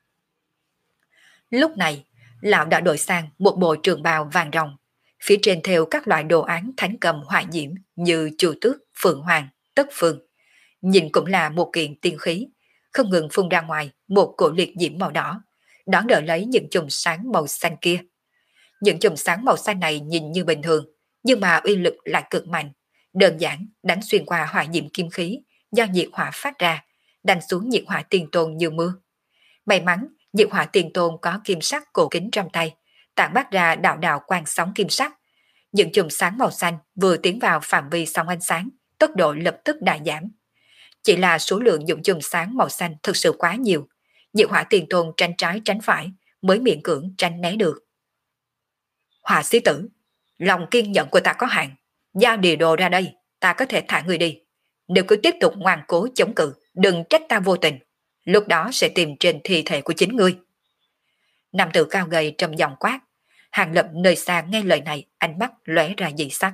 Lúc này, lão đã đổi sang một bộ trường bào vàng ròng, phía trên thêu các loại đồ án thánh cầm hỏa diễm như Chu Tước, Phượng Hoàng, Tất Phương. Nhìn cũng là một kiện tiên khí, không ngừng phun ra ngoài một cổ liệt diễm màu đỏ, đón đỡ lấy những chùm sáng màu xanh kia. Những chùm sáng màu xanh này nhìn như bình thường, nhưng mà uy lực lại cực mạnh, đơn giản đánh xuyên qua hỏa diễm kim khí do nhiệt hỏa phát ra, đánh xuống Nhiệt Hỏa Tiên Tôn như mưa. May mắn Nhiệt Hỏa Tiên Tôn có kim sắc cổ kính trong tay, tản mát ra đạo đạo quang sóng kim sắc. Những chùm sáng màu xanh vừa tiến vào phạm vi sóng ánh sáng, tốc độ lập tức đại giảm. Chỉ là số lượng những chùm sáng màu xanh thực sự quá nhiều, Nhiệt Hỏa Tiên Tôn tránh trái tránh phải mới miễn cưỡng tránh né được. Hỏa sĩ tử, lòng kiên nhẫn của ta có hạn, giao địa đồ ra đây, ta có thể thả người đi. Nếu cứ tiếp tục ngoan cố chống cự, đừng trách ta vô tình, lúc đó sẽ tìm trên thi thể của chính ngươi. Nam tử cao gầy trầm giọng quát. Hàng Lập nơi xa nghe lời này, ánh mắt lóe ra dị sắc.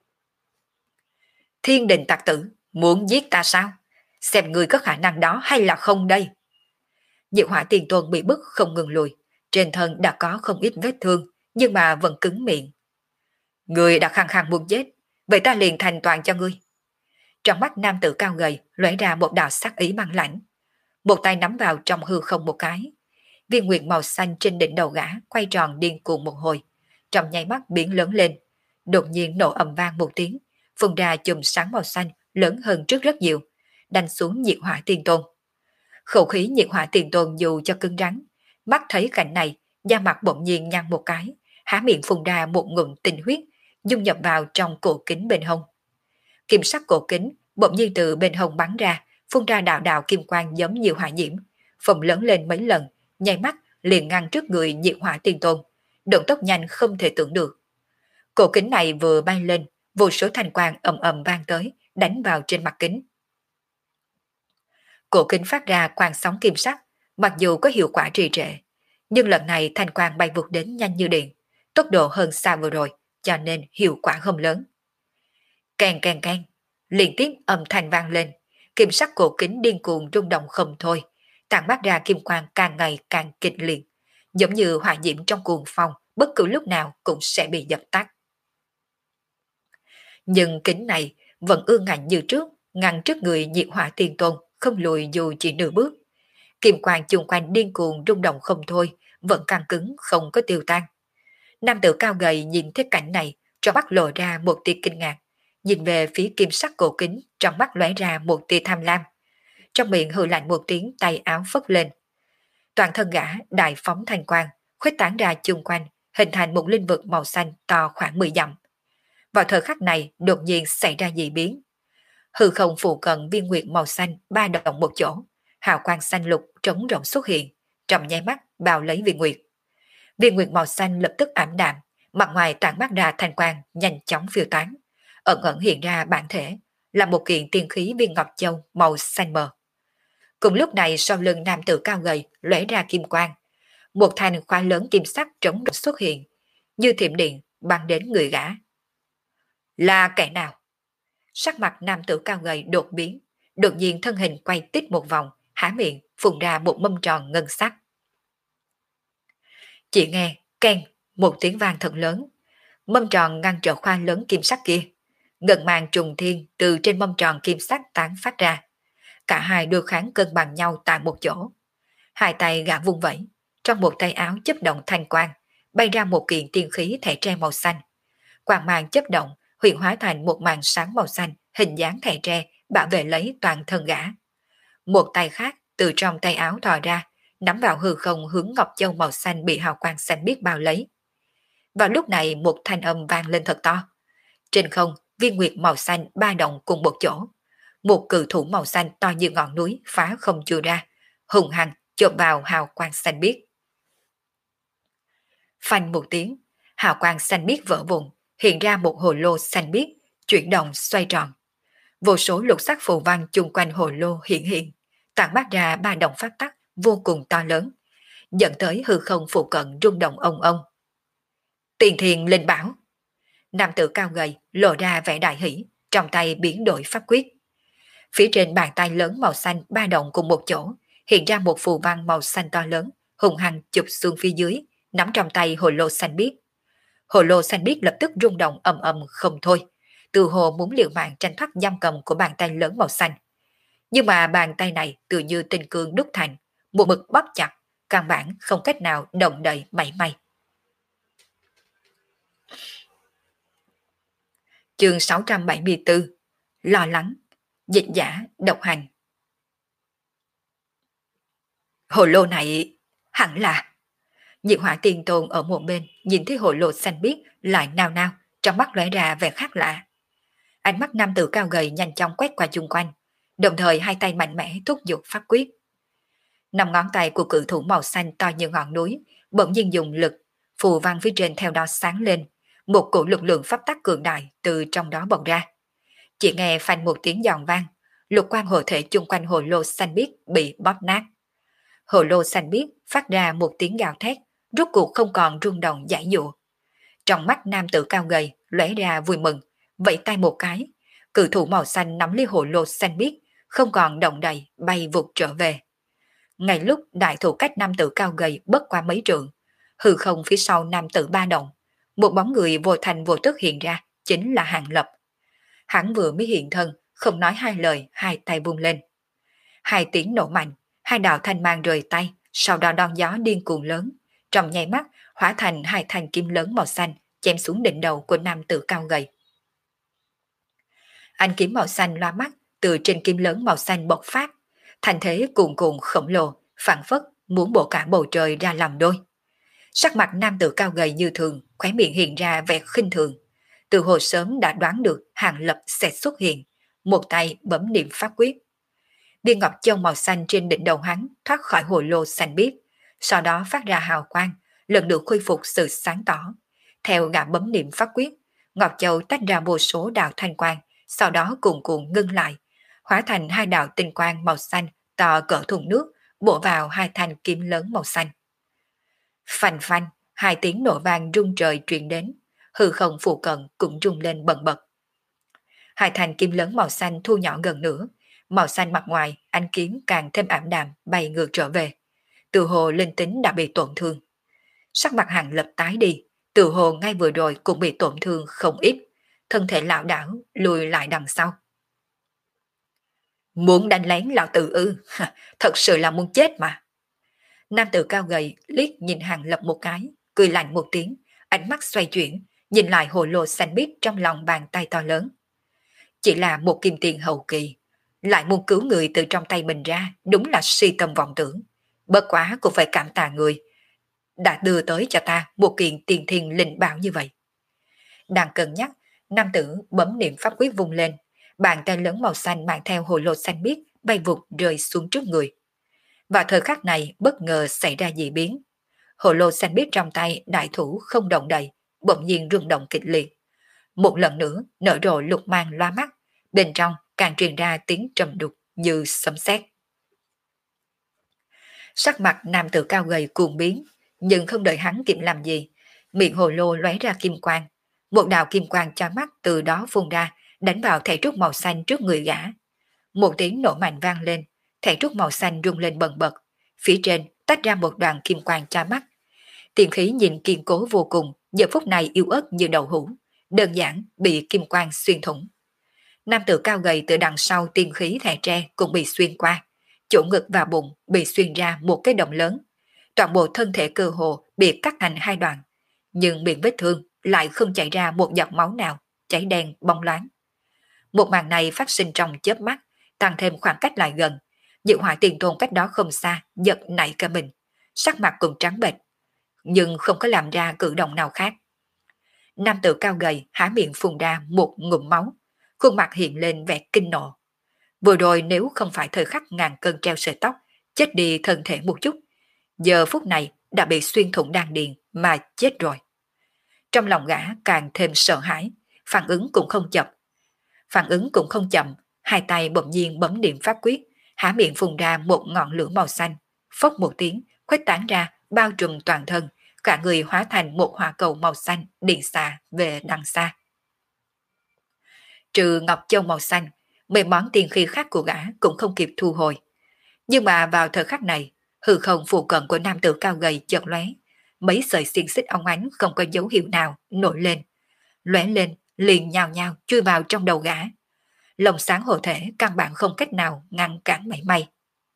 Thiên đình tặc tử, muốn giết ta sao? Xem ngươi có khả năng đó hay là không đây? Diệu Hỏa Tiền Tôn bị bức không ngừng lùi, trên thân đã có không ít vết thương, nhưng mà vẫn cứng miệng. Ngươi đã khăng khăng muốn giết, vậy ta liền thành toàn cho ngươi. Trong mắt nam tử cao gầy lóe ra một đạo sắc ý băng lãnh, một tay nắm vào trong hư không một cái. Viên nguyệt màu xanh trên đỉnh đầu gã quay tròn điên cuồng một hồi, trong nháy mắt biến lớn lên, đột nhiên nổ ầm vang một tiếng, phun ra chùm sáng màu xanh lớn hơn trước rất nhiều, đánh xuống Nhiệt Hỏa Tiền Tôn. Khẩu khí Nhiệt Hỏa Tiền Tôn dù cho cứng rắn, mắt thấy cảnh này, da mặt bỗng nhiên nhăn một cái, há miệng phun ra một ngụm tinh huyết, dung nhập vào trong cổ kính bên hông. Kim sắc cổ kính bỗng nhiên từ bên hông bắn ra, phun ra đạo đạo kim quang giống như hỏa diễm, phồng lớn lên mấy lần, nháy mắt liền ngăn trước người Nhiệt Hỏa Tiên Tôn, động tốc nhanh không thể tưởng được. Cổ kính này vừa bay lên, vô số thanh quang ầm ầm vang tới, đánh vào trên mặt kính. Cổ kính phát ra quang sóng kim sắc, mặc dù có hiệu quả trì trệ, nhưng lần này thanh quang bay vụt đến nhanh như điện, tốc độ hơn xa vừa rồi, cho nên hiệu quả không lớn. Keng keng keng, liên tiếp âm thanh vang lên, kim sắc cổ kính điên cuồng rung động không thôi, tản mát ra kim quang càng ngày càng kịch liệt, giống như hỏa diễm trong cuồng phong, bất cứ lúc nào cũng sẽ bị dập tắt. Nhưng kính này vẫn ương ngạnh như trước, ngăn trước người Nhiệt Hỏa Tiên Tôn, không lùi dù chỉ nửa bước. Kim quang chung quanh điên cuồng rung động không thôi, vẫn căng cứng không có tiêu tan. Nam tử cao gầy nhìn thấy cảnh này, trong mắt lộ ra một tia kinh ngạc, nhìn về phía kim sắc cổ kính, trong mắt lóe ra một tia tham lam. Trong miệng hừ lạnh một tiếng, tay áo phất lên. Toàn thân gã đại phóng thành quang, khuếch tán ra chung quanh, hình thành một linh vực màu xanh to khoảng mười dặm. Vào thời khắc này, đột nhiên xảy ra dị biến. Hư không phụ cận viên nguyệt màu xanh ba động một chỗ, hào quang xanh lục trống rộng xuất hiện, trong nháy mắt bao lấy viên nguyệt. Viên nguyệt màu xanh lập tức ảm đạm, mặt ngoài tản mát ra thanh quang nhanh chóng phiêu tán, ẩn ẩn hiện ra bản thể là một kiện tiên khí viên ngọc châu màu xanh mờ. Cùng lúc này sau lưng nam tử cao gầy lóe ra kim quang, một thanh khóa lớn kim sắc trống rỗng xuất hiện, như thiểm điện bắn đến người gã. Là kẻ nào? Sắc mặt nam tử cao gầy đột biến, đột nhiên thân hình quay tít một vòng, há miệng phun ra một mâm tròn ngân sắc. Chỉ nghe keng một tiếng vang thật lớn, mâm tròn ngăn trở khoa lớn kim sắc kia, ngân mang trùng thiên từ trên mâm tròn kim sắc tán phát ra. Cả hai đưa kháng cân bằng nhau tại một chỗ. Hai tay gã vung vẩy, trong một tay áo chớp động thanh quang, bay ra một kiện tiên khí thẻ tre màu xanh. Quang mang chớp động, huyện hóa thành một màn sáng màu xanh, hình dáng thẻ tre, bảo vệ lấy toàn thân gã. Một tay khác từ trong tay áo thò ra, nắm vào hư không hướng ngọc châu màu xanh bị hào quang xanh biếc bao lấy. Vào lúc này một thanh âm vang lên thật to. Trên không, viên nguyệt màu xanh ba động cùng một chỗ. Một cự thủ màu xanh to như ngọn núi phá không chui ra, hùng hăng chộp vào hào quang xanh biếc. Phanh một tiếng, hào quang xanh biếc vỡ vụn, hiện ra một hồ lô xanh biếc, chuyển động xoay tròn. Vô số lục sắc phù văn chung quanh hồ lô hiện hiện, tản mát ra ba động phát tắc vô cùng to lớn, dẫn tới hư không phụ cận rung động ông ông. Tiền thiền linh bảo. Nam tử cao gầy lộ ra vẻ đại hỷ, trong tay biến đổi pháp quyết. Phía trên bàn tay lớn màu xanh ba động cùng một chỗ, hiện ra một phù văn màu xanh to lớn, hùng hăng chụp xuống phía dưới, nắm trong tay hồ lô xanh biếc. Hồ lô xanh biếc lập tức rung động ầm ầm không thôi, từ hồ muốn liều mạng tranh thoát giam cầm của bàn tay lớn màu xanh. Nhưng mà bàn tay này tự như tinh cương đúc thành, một mực bóp chặt, căn bản không cách nào động đậy mảy may. Chương sáu trăm bảy mươi tư. Lo lắng. Dịch giả độc hành. Hồ lô này hẳn là... Nhiệt Hỏa Tiên Tôn ở một bên nhìn thấy hồ lô xanh biếc lại nao nao, trong mắt lóe ra vẻ khác lạ. Ánh mắt nam tử cao gầy nhanh chóng quét qua chung quanh, đồng thời hai tay mạnh mẽ thúc giục pháp quyết. Năm ngón tay của cự thủ màu xanh to như ngọn núi bỗng nhiên dùng lực, phù văn phía trên theo đó sáng lên, một cổ lực lượng pháp tắc cường đại từ trong đó bộc ra. Chỉ nghe phanh một tiếng giòn vang, lục quan hộ thể chung quanh hồ lô xanh biếc bị bóp nát. Hồ lô xanh biếc phát ra một tiếng gào thét, rốt cuộc không còn rung động giải dụa. Trong mắt nam tử cao gầy lóe ra vui mừng, vẫy tay một cái, cự thủ màu xanh nắm lấy hồ lô xanh biếc, không còn động đậy, bay vụt trở về. Ngay lúc đại thủ cách nam tử cao gầy bất qua mấy trượng, hư không phía sau nam tử ba động, một bóng người vô thành vô tức hiện ra, chính là Hàng Lập. Hắn vừa mới hiện thân, không nói hai lời, hai tay vung lên. Hai tiếng nổ mạnh, hai đạo thanh mang rời tay, sau đó đón gió điên cuồng lớn, trong nháy mắt hóa thành hai thanh kim lớn màu xanh chém xuống đỉnh đầu của nam tử cao gầy. Ánh kiếm màu xanh loa mắt từ trên kim lớn màu xanh bộc phát, thành thế cuồn cuộn khổng lồ, phảng phất muốn bổ cả bầu trời ra làm đôi. Sắc mặt nam tử cao gầy như thường, khóe miệng hiện ra vẻ khinh thường. Từ hồ sớm đã đoán được Hàng Lập sẽ xuất hiện, một tay bấm niệm pháp quyết. Viên ngọc châu màu xanh trên đỉnh đầu hắn thoát khỏi hồ lô xanh biếc, sau đó phát ra hào quang, lần được khôi phục sự sáng tỏ. Theo gã bấm niệm pháp quyết, ngọc châu tách ra vô số đạo thanh quang, sau đó cuồn cuộn ngưng lại, hóa thành hai đạo tinh quang màu xanh to cỡ thùng nước, bổ vào hai thanh kiếm lớn màu xanh. Phanh phanh, hai tiếng nổ vang rung trời truyền đến, hư không phụ cận cũng rung lên bần bật. Hai thanh kim lớn màu xanh thu nhỏ gần nữa, màu xanh mặt ngoài ánh kiếm càng thêm ảm đạm bay ngược trở về. Từ hồ linh tính đã bị tổn thương. Sắc mặt Hàng Lập tái đi, từ hồ ngay vừa rồi cũng bị tổn thương không ít, thân thể lão đảo lùi lại đằng sau. Muốn đánh lén lão tử ư? Thật sự là muốn chết mà. Nam tử cao gầy liếc nhìn Hàng Lập một cái, cười lạnh một tiếng, ánh mắt xoay chuyển, nhìn lại hồ lô xanh biếc trong lòng bàn tay to lớn. Chỉ là một kim tiền hậu kỳ, lại muốn cứu người từ trong tay mình ra, đúng là si tâm vọng tưởng. Bất quá cũng phải cảm tạ người đã đưa tới cho ta một kiện tiền thiên linh bảo như vậy. Đang cân nhắc, nam tử bấm niệm pháp quyết vung lên, bàn tay lớn màu xanh mang theo hồ lô xanh biếc bay vụt rơi xuống trước người. Vào thời khắc này bất ngờ xảy ra dị biến. Hồ lô xanh biếc trong tay đại thủ không động đậy, bỗng nhiên rung động kịch liệt. Một lần nữa nở rộ lục mang loa mắt, bên trong càng truyền ra tiếng trầm đục như sấm sét. Sắc mặt nam tử cao gầy cuồng biến, nhưng không đợi hắn kịp làm gì, miệng hồ lô lóe ra kim quang, một đạo kim quang chói mắt từ đó phun ra, đánh vào thẻ trúc màu xanh trước người gã. Một tiếng nổ mạnh vang lên, thẻ trúc màu xanh rung lên bần bật, phía trên tách ra một đoàn kim quang chói mắt. Tiền khí nhìn kiên cố vô cùng, giờ phút này yếu ớt như đậu hũ, đơn giản bị kim quang xuyên thủng. Nam tử cao gầy từ đằng sau tiên khí thẻ tre cũng bị xuyên qua, chỗ ngực và bụng bị xuyên ra một cái động lớn, toàn bộ thân thể cơ hồ bị cắt thành hai đoạn, nhưng miệng vết thương lại không chảy ra một giọt máu nào, cháy đen bóng loáng. Một màn này phát sinh trong chớp mắt, tăng thêm khoảng cách lại gần, Diệu Hỏa Tiền Tôn cách đó không xa giật nảy cả mình, sắc mặt cũng trắng bệch, nhưng không có làm ra cử động nào khác. Nam tử cao gầy há miệng phun ra một ngụm máu, khuôn mặt hiện lên vẻ kinh nộ. Vừa rồi nếu không phải thời khắc ngàn cân treo sợi tóc, chết đi thân thể một chút, giờ phút này đã bị xuyên thủng đan điền mà chết rồi. Trong lòng gã càng thêm sợ hãi, phản ứng cũng không chậm. Phản ứng cũng không chậm, hai tay bỗng nhiên bấm niệm pháp quyết, há miệng phun ra một ngọn lửa màu xanh, phốc một tiếng, khuếch tán ra, bao trùm toàn thân, cả người hóa thành một hỏa cầu màu xanh điện xạ về đằng xa. Trừ ngọc châu màu xanh, mấy món tiền khí khác của gã cũng không kịp thu hồi. Nhưng mà vào thời khắc này, hư không phụ cận của nam tử cao gầy chợt lóe, mấy sợi xiên xích óng ánh không có dấu hiệu nào nổi lên, lóe lên liền nhào nhào chui vào trong đầu gã. Lồng sáng hộ thể căn bản không cách nào ngăn cản mảy may.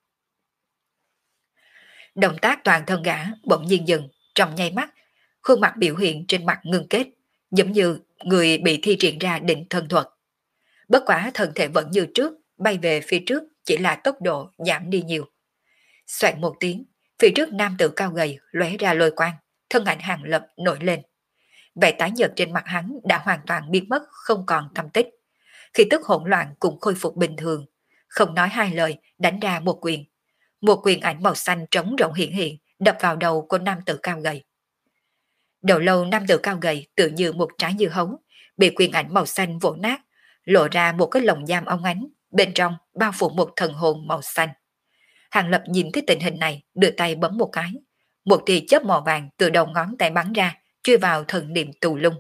Động tác toàn thân gã bỗng nhiên dừng, trong nháy mắt, khuôn mặt biểu hiện trên mặt ngưng kết, giống như người bị thi triển ra định thân thuật. Bất quá thân thể vẫn như trước, bay về phía trước, chỉ là tốc độ giảm đi nhiều. Xoẹt một tiếng, phía trước nam tử cao gầy lóe ra lôi quang, thân ảnh Hàng Lập nổi lên. Vẻ tái nhợt trên mặt hắn đã hoàn toàn biến mất, không còn tâm tích. Khi tức hỗn loạn cũng khôi phục bình thường, không nói hai lời đánh ra một quyền. Một quyền ảnh màu xanh trống rỗng hiện hiện, đập vào đầu của nam tử cao gầy. Đầu lâu nam tử cao gầy tự như một trái dưa hấu, bị quyền ảnh màu xanh vỗ nát, lộ ra một cái lồng giam óng ánh, bên trong bao phủ một thần hồn màu xanh. Hàng Lập nhìn thấy tình hình này, đưa tay bấm một cái. Một tia chớp màu vàng từ đầu ngón tay bắn ra, chui vào thần niệm tù lung.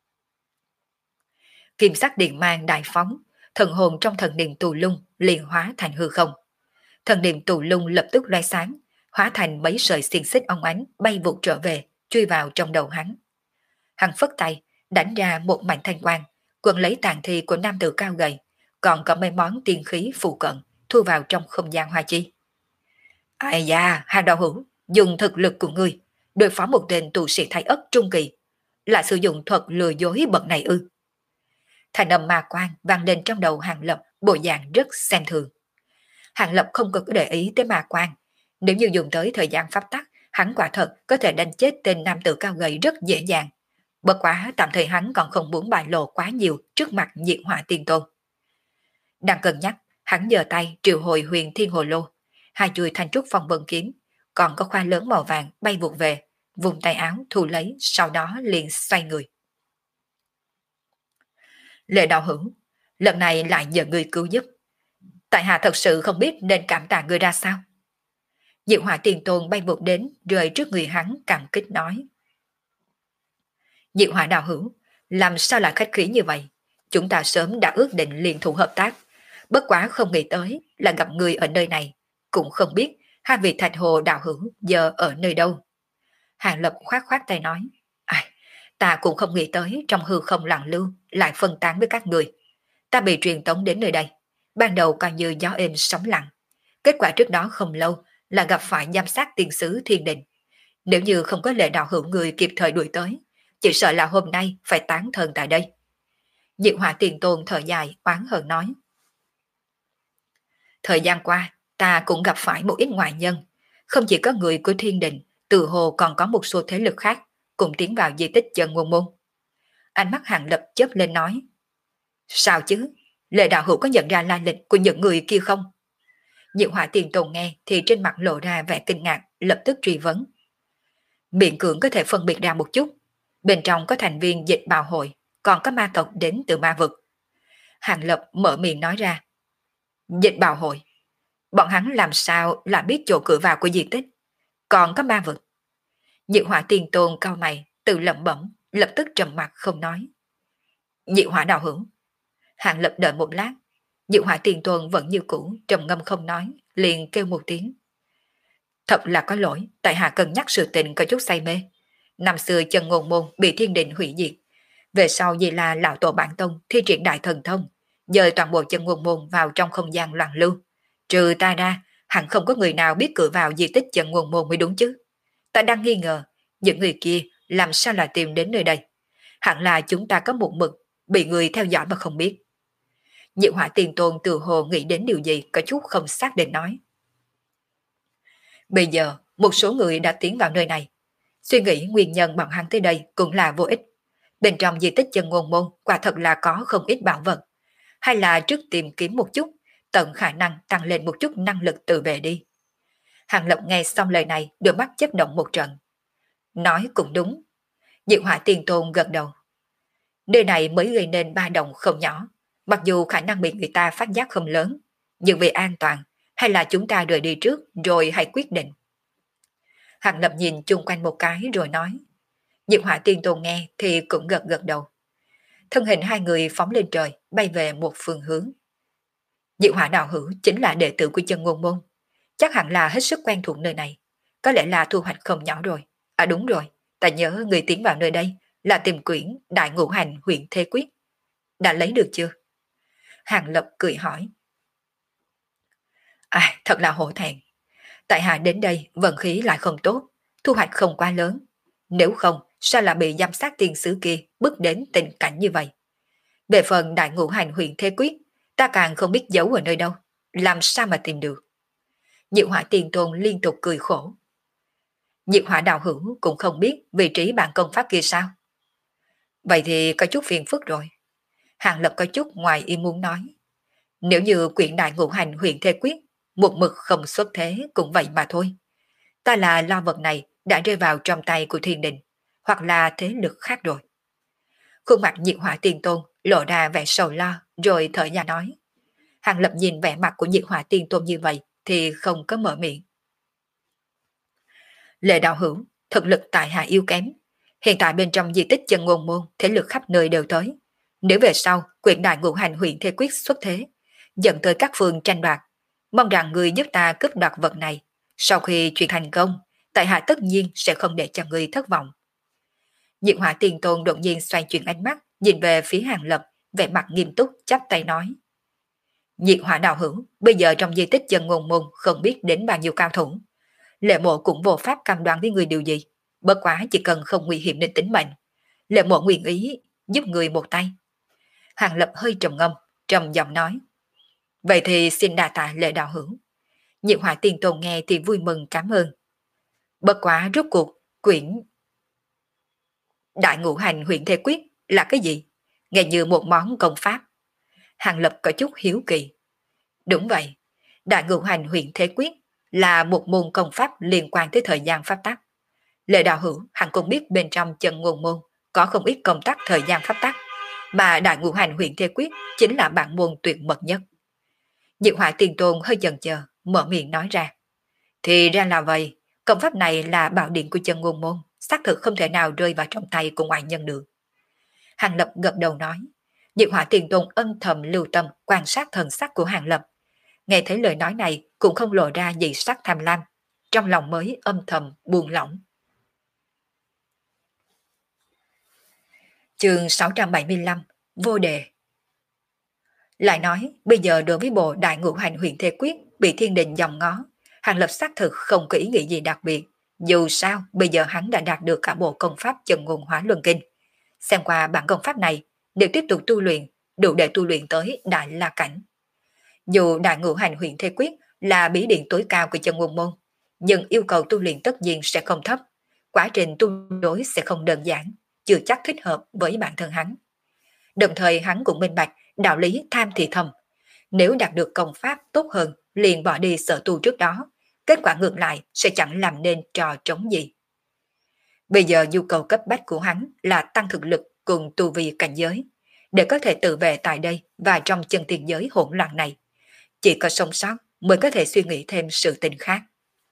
Kim sắc điện mang đại phóng, thần hồn trong thần niệm tù lung liền hóa thành hư không. Thần niệm tù lung lập tức loe sáng, hóa thành mấy sợi xiềng xích óng ánh bay vụt trở về, chui vào trong đầu hắn. Hắn phất tay, đánh ra một mảnh thanh quang, quần lấy tàn thi của nam tử cao gầy, còn có mấy món tiên khí phụ cận, thu vào trong không gian hoa chi. Ai da, Hàng đạo hữu, dùng thực lực của ngươi, đối phó một tên tu sĩ thái ất trung kỳ, là sử dụng thuật lừa dối bậc này ư? Thành âm ma quang vang lên trong đầu Hàng Lập, bộ dạng rất xem thường. Hàng Lập không có để ý tới ma quang, nếu như dùng tới thời gian pháp tắc, hắn quả thật có thể đánh chết tên nam tử cao gầy rất dễ dàng. Bất quá tạm thời hắn còn không muốn bại lộ quá nhiều trước mặt Diệt Hỏa Tiên Tôn. Đang cân nhắc, hắn giơ tay triệu hồi Huyền Thiên Hồ Lô, hai chuôi thanh trúc phong vân kiếm, còn có khoa lớn màu vàng bay vụt về, vùng tay áo thu lấy, sau đó liền xoay người. Lệ đạo hữu, lần này lại nhờ người cứu giúp. Tại hạ thật sự không biết nên cảm tạ người ra sao. Diệu Hỏa Tiền Tôn bay vụt đến, rơi trước người hắn cảm kích nói. Diệu Hỏa đạo hữu, làm sao lại khách khí như vậy? Chúng ta sớm đã ước định liên thủ hợp tác, bất quá không nghĩ tới là gặp người ở nơi này, cũng không biết hai vị Thạch Hồ đạo hữu giờ ở nơi đâu. Hàng Lập khoát khoát tay nói, ai, ta cũng không nghĩ tới trong hư không lặng lưu lại phân tán với các người. Ta bị truyền tống đến nơi đây, ban đầu coi như gió êm sóng lặng. Kết quả trước đó không lâu là gặp phải giám sát tiên sứ Thiên Đình. Nếu như không có Lệ đạo hữu người kịp thời đuổi tới, chỉ sợ là hôm nay phải tán thân tại đây. Diệu Hỏa Tiền Tôn thở dài oán hờn nói. Thời gian qua, ta cũng gặp phải một ít ngoại nhân, không chỉ có người của Thiên Đình, từ hồ còn có một số thế lực khác cùng tiến vào di tích Chân Ngôn Môn. Ánh mắt Hàng Lập chớp lên nói. Sao chứ? Lệ đạo hữu có nhận ra lai lịch của những người kia không? Diệu Hỏa Tiền Tôn nghe thì trên mặt lộ ra vẻ kinh ngạc, lập tức truy vấn. Miệng cưỡng có thể phân biệt ra một chút. Bên trong có thành viên dịch bào hội, còn có ma tộc đến từ ma vực. Hàng Lập mở miệng nói ra. Dịch bào hội? Bọn hắn làm sao là biết chỗ cửa vào của di tích? Còn có ma vực? Diệu Hỏa Tiền Tôn cau mày, tự lẩm bẩm, lập tức trầm mặt không nói. Diệu Hỏa đạo hữu. Hàng Lập đợi một lát, Diệu Hỏa Tiền Tôn vẫn như cũ, trầm ngâm không nói, liền kêu một tiếng. Thật là có lỗi, tại hạ cân nhắc sự tình có chút say mê. Năm xưa Chân Ngôn Môn bị Thiên Đình hủy diệt, về sau vì là lão tổ bản tông thi triển đại thần thông, dời toàn bộ Chân Ngôn Môn vào trong không gian loạn lưu. Trừ ta ra, hẳn không có người nào biết cửa vào di tích Chân Ngôn Môn mới đúng chứ. Ta đang nghi ngờ, những người kia làm sao lại tìm đến nơi đây. Hẳn là chúng ta có một mực, bị người theo dõi mà không biết. Diệu Hỏa Tiền Tôn từ hồ nghĩ đến điều gì có chút không xác định nói. Bây giờ, một số người đã tiến vào nơi này. Suy nghĩ nguyên nhân bọn hắn tới đây cũng là vô ích. Bên trong di tích Chân Ngôn Môn quả thật là có không ít bảo vật. Hay là trước tìm kiếm một chút, tận khả năng tăng lên một chút năng lực tự vệ đi. Hàng Lập nghe xong lời này, đôi mắt chớp động một trận. Nói cũng đúng. Diệu Hỏa Tiền Tôn gật đầu. Nơi này mới gây nên ba động không nhỏ. Mặc dù khả năng bị người ta phát giác không lớn, nhưng vì an toàn, hay là chúng ta rời đi trước rồi hãy quyết định. Hàng Lập nhìn chung quanh một cái rồi nói. Diệu Hỏa Tiên Tôn nghe thì cũng gật gật đầu. Thân hình hai người phóng lên trời, bay về một phương hướng. Diệu Hỏa đạo hữu chính là đệ tử của Chân Ngôn Môn, chắc hẳn là hết sức quen thuộc nơi này, có lẽ là thu hoạch không nhỏ rồi. À đúng rồi, ta nhớ người tiến vào nơi đây là tìm quyển Đại Ngũ Hành Huyền Thế Quyết. Đã lấy được chưa? Hàng Lập cười hỏi. À, thật là hổ thẹn. Tại hạ đến đây vận khí lại không tốt, thu hoạch không quá lớn. Nếu không, sao lại bị giám sát tiên sứ kia bước đến tình cảnh như vậy? Về phần Đại Ngũ Hành Huyền Thế Quyết, ta càng không biết giấu ở nơi đâu, làm sao mà tìm được? Diệu Hỏa Tiền Tôn liên tục cười khổ. Diệu Hỏa đạo hữu cũng không biết vị trí bản công pháp kia sao? Vậy thì có chút phiền phức rồi. Hàng Lập có chút ngoài ý muốn nói. Nếu như quyển Đại Ngũ Hành Huyền Thế Quyết một mực không xuất thế cũng vậy mà thôi. Ta là lo vật này đã rơi vào trong tay của Thiên Đình, hoặc là thế lực khác rồi. Khuôn mặt Diệu Hỏa Tiền Tôn lộ ra vẻ sầu lo, rồi thở dài nói. Hàng Lập nhìn vẻ mặt của Nhiệt Hỏa Tiên Tôn như vậy thì không có mở miệng. Lệ đạo hữu, thực lực tại hạ yếu kém. Hiện tại bên trong di tích Chân Ngôn Môn, thế lực khắp nơi đều tới. Nếu về sau, quyển đại ngũ hành huyện thế quyết xuất thế, dẫn tới các phương tranh đoạt, mong rằng người giúp ta cướp đoạt vật này. Sau khi chuyện thành công, tại hạ tất nhiên sẽ không để cho người thất vọng. Diệu Hỏa Tiền Tôn đột nhiên xoay chuyển ánh mắt, nhìn về phía Hàng Lập, vẻ mặt nghiêm túc chắp tay nói: Diệt Hỏa đạo hữu, bây giờ trong di tích Chân Ngôn Môn không biết đến bao nhiêu cao thủ. Lệ mộ cũng vô pháp cam đoan với người điều gì, bất quá chỉ cần không nguy hiểm đến tính mệnh. Lệ mộ nguyện ý giúp người một tay. Hàng Lập hơi trầm ngâm, trầm giọng nói: Vậy thì xin đa tạ Lệ đạo hữu. Diệu Hỏa Tiền Tôn nghe thì vui mừng cảm ơn. Bất quá rốt cuộc quyển Đại Ngũ Hành Huyền Thế Quyết là cái gì? Nghe như một món công pháp. Hàng Lập có chút hiếu kỳ. Đúng vậy, Đại Ngũ Hành Huyền Thế Quyết là một môn công pháp liên quan tới thời gian pháp tắc. Lệ đạo hữu hẳn cũng biết bên trong Chân Ngôn Môn có không ít công tắc thời gian pháp tắc, mà Đại Ngũ Hành Huyền Thế Quyết chính là bản môn tuyệt mật nhất. Diệu Hỏa Tiền Tôn hơi chần chờ, mở miệng nói ra. Thì ra là vậy, công pháp này là bảo điện của Chân Ngôn Môn, xác thực không thể nào rơi vào trong tay của ngoại nhân được. Hàng Lập gật đầu nói. Diệu Hỏa Tiền Tôn âm thầm lưu tâm quan sát thần sắc của Hàng Lập. Nghe thấy lời nói này cũng không lộ ra dị sắc tham lam, trong lòng mới âm thầm buông lỏng. Chương sáu trăm bảy mươi lăm, Vô đề. Lại nói, bây giờ đối với bộ Đại Ngũ Hành Huyền Thế Quyết bị thiên đình dòng ngó, Hàng Lập xác thực không có ý nghĩ gì đặc biệt. Dù sao, bây giờ hắn đã đạt được cả bộ công pháp Chân Ngôn Hóa Luân Kinh. Xem qua bản công pháp này, nếu tiếp tục tu luyện, đủ để tu luyện tới Đại La Cảnh. Dù Đại Ngũ Hành Huyền Thế Quyết là bí điện tối cao của Chân Ngôn Môn, nhưng yêu cầu tu luyện tất nhiên sẽ không thấp. Quá trình tu đối sẽ không đơn giản, chưa chắc thích hợp với bản thân hắn. Đồng thời hắn cũng minh bạch đạo lý tham thì thầm. Nếu đạt được công pháp tốt hơn, liền bỏ đi sở tu trước đó, kết quả ngược lại sẽ chẳng làm nên trò trống gì. Bây giờ nhu cầu cấp bách của hắn là tăng thực lực cùng tu vi cảnh giới, để có thể tự vệ tại đây và trong chân tiên giới hỗn loạn này. Chỉ có sống sót mới có thể suy nghĩ thêm sự tình khác.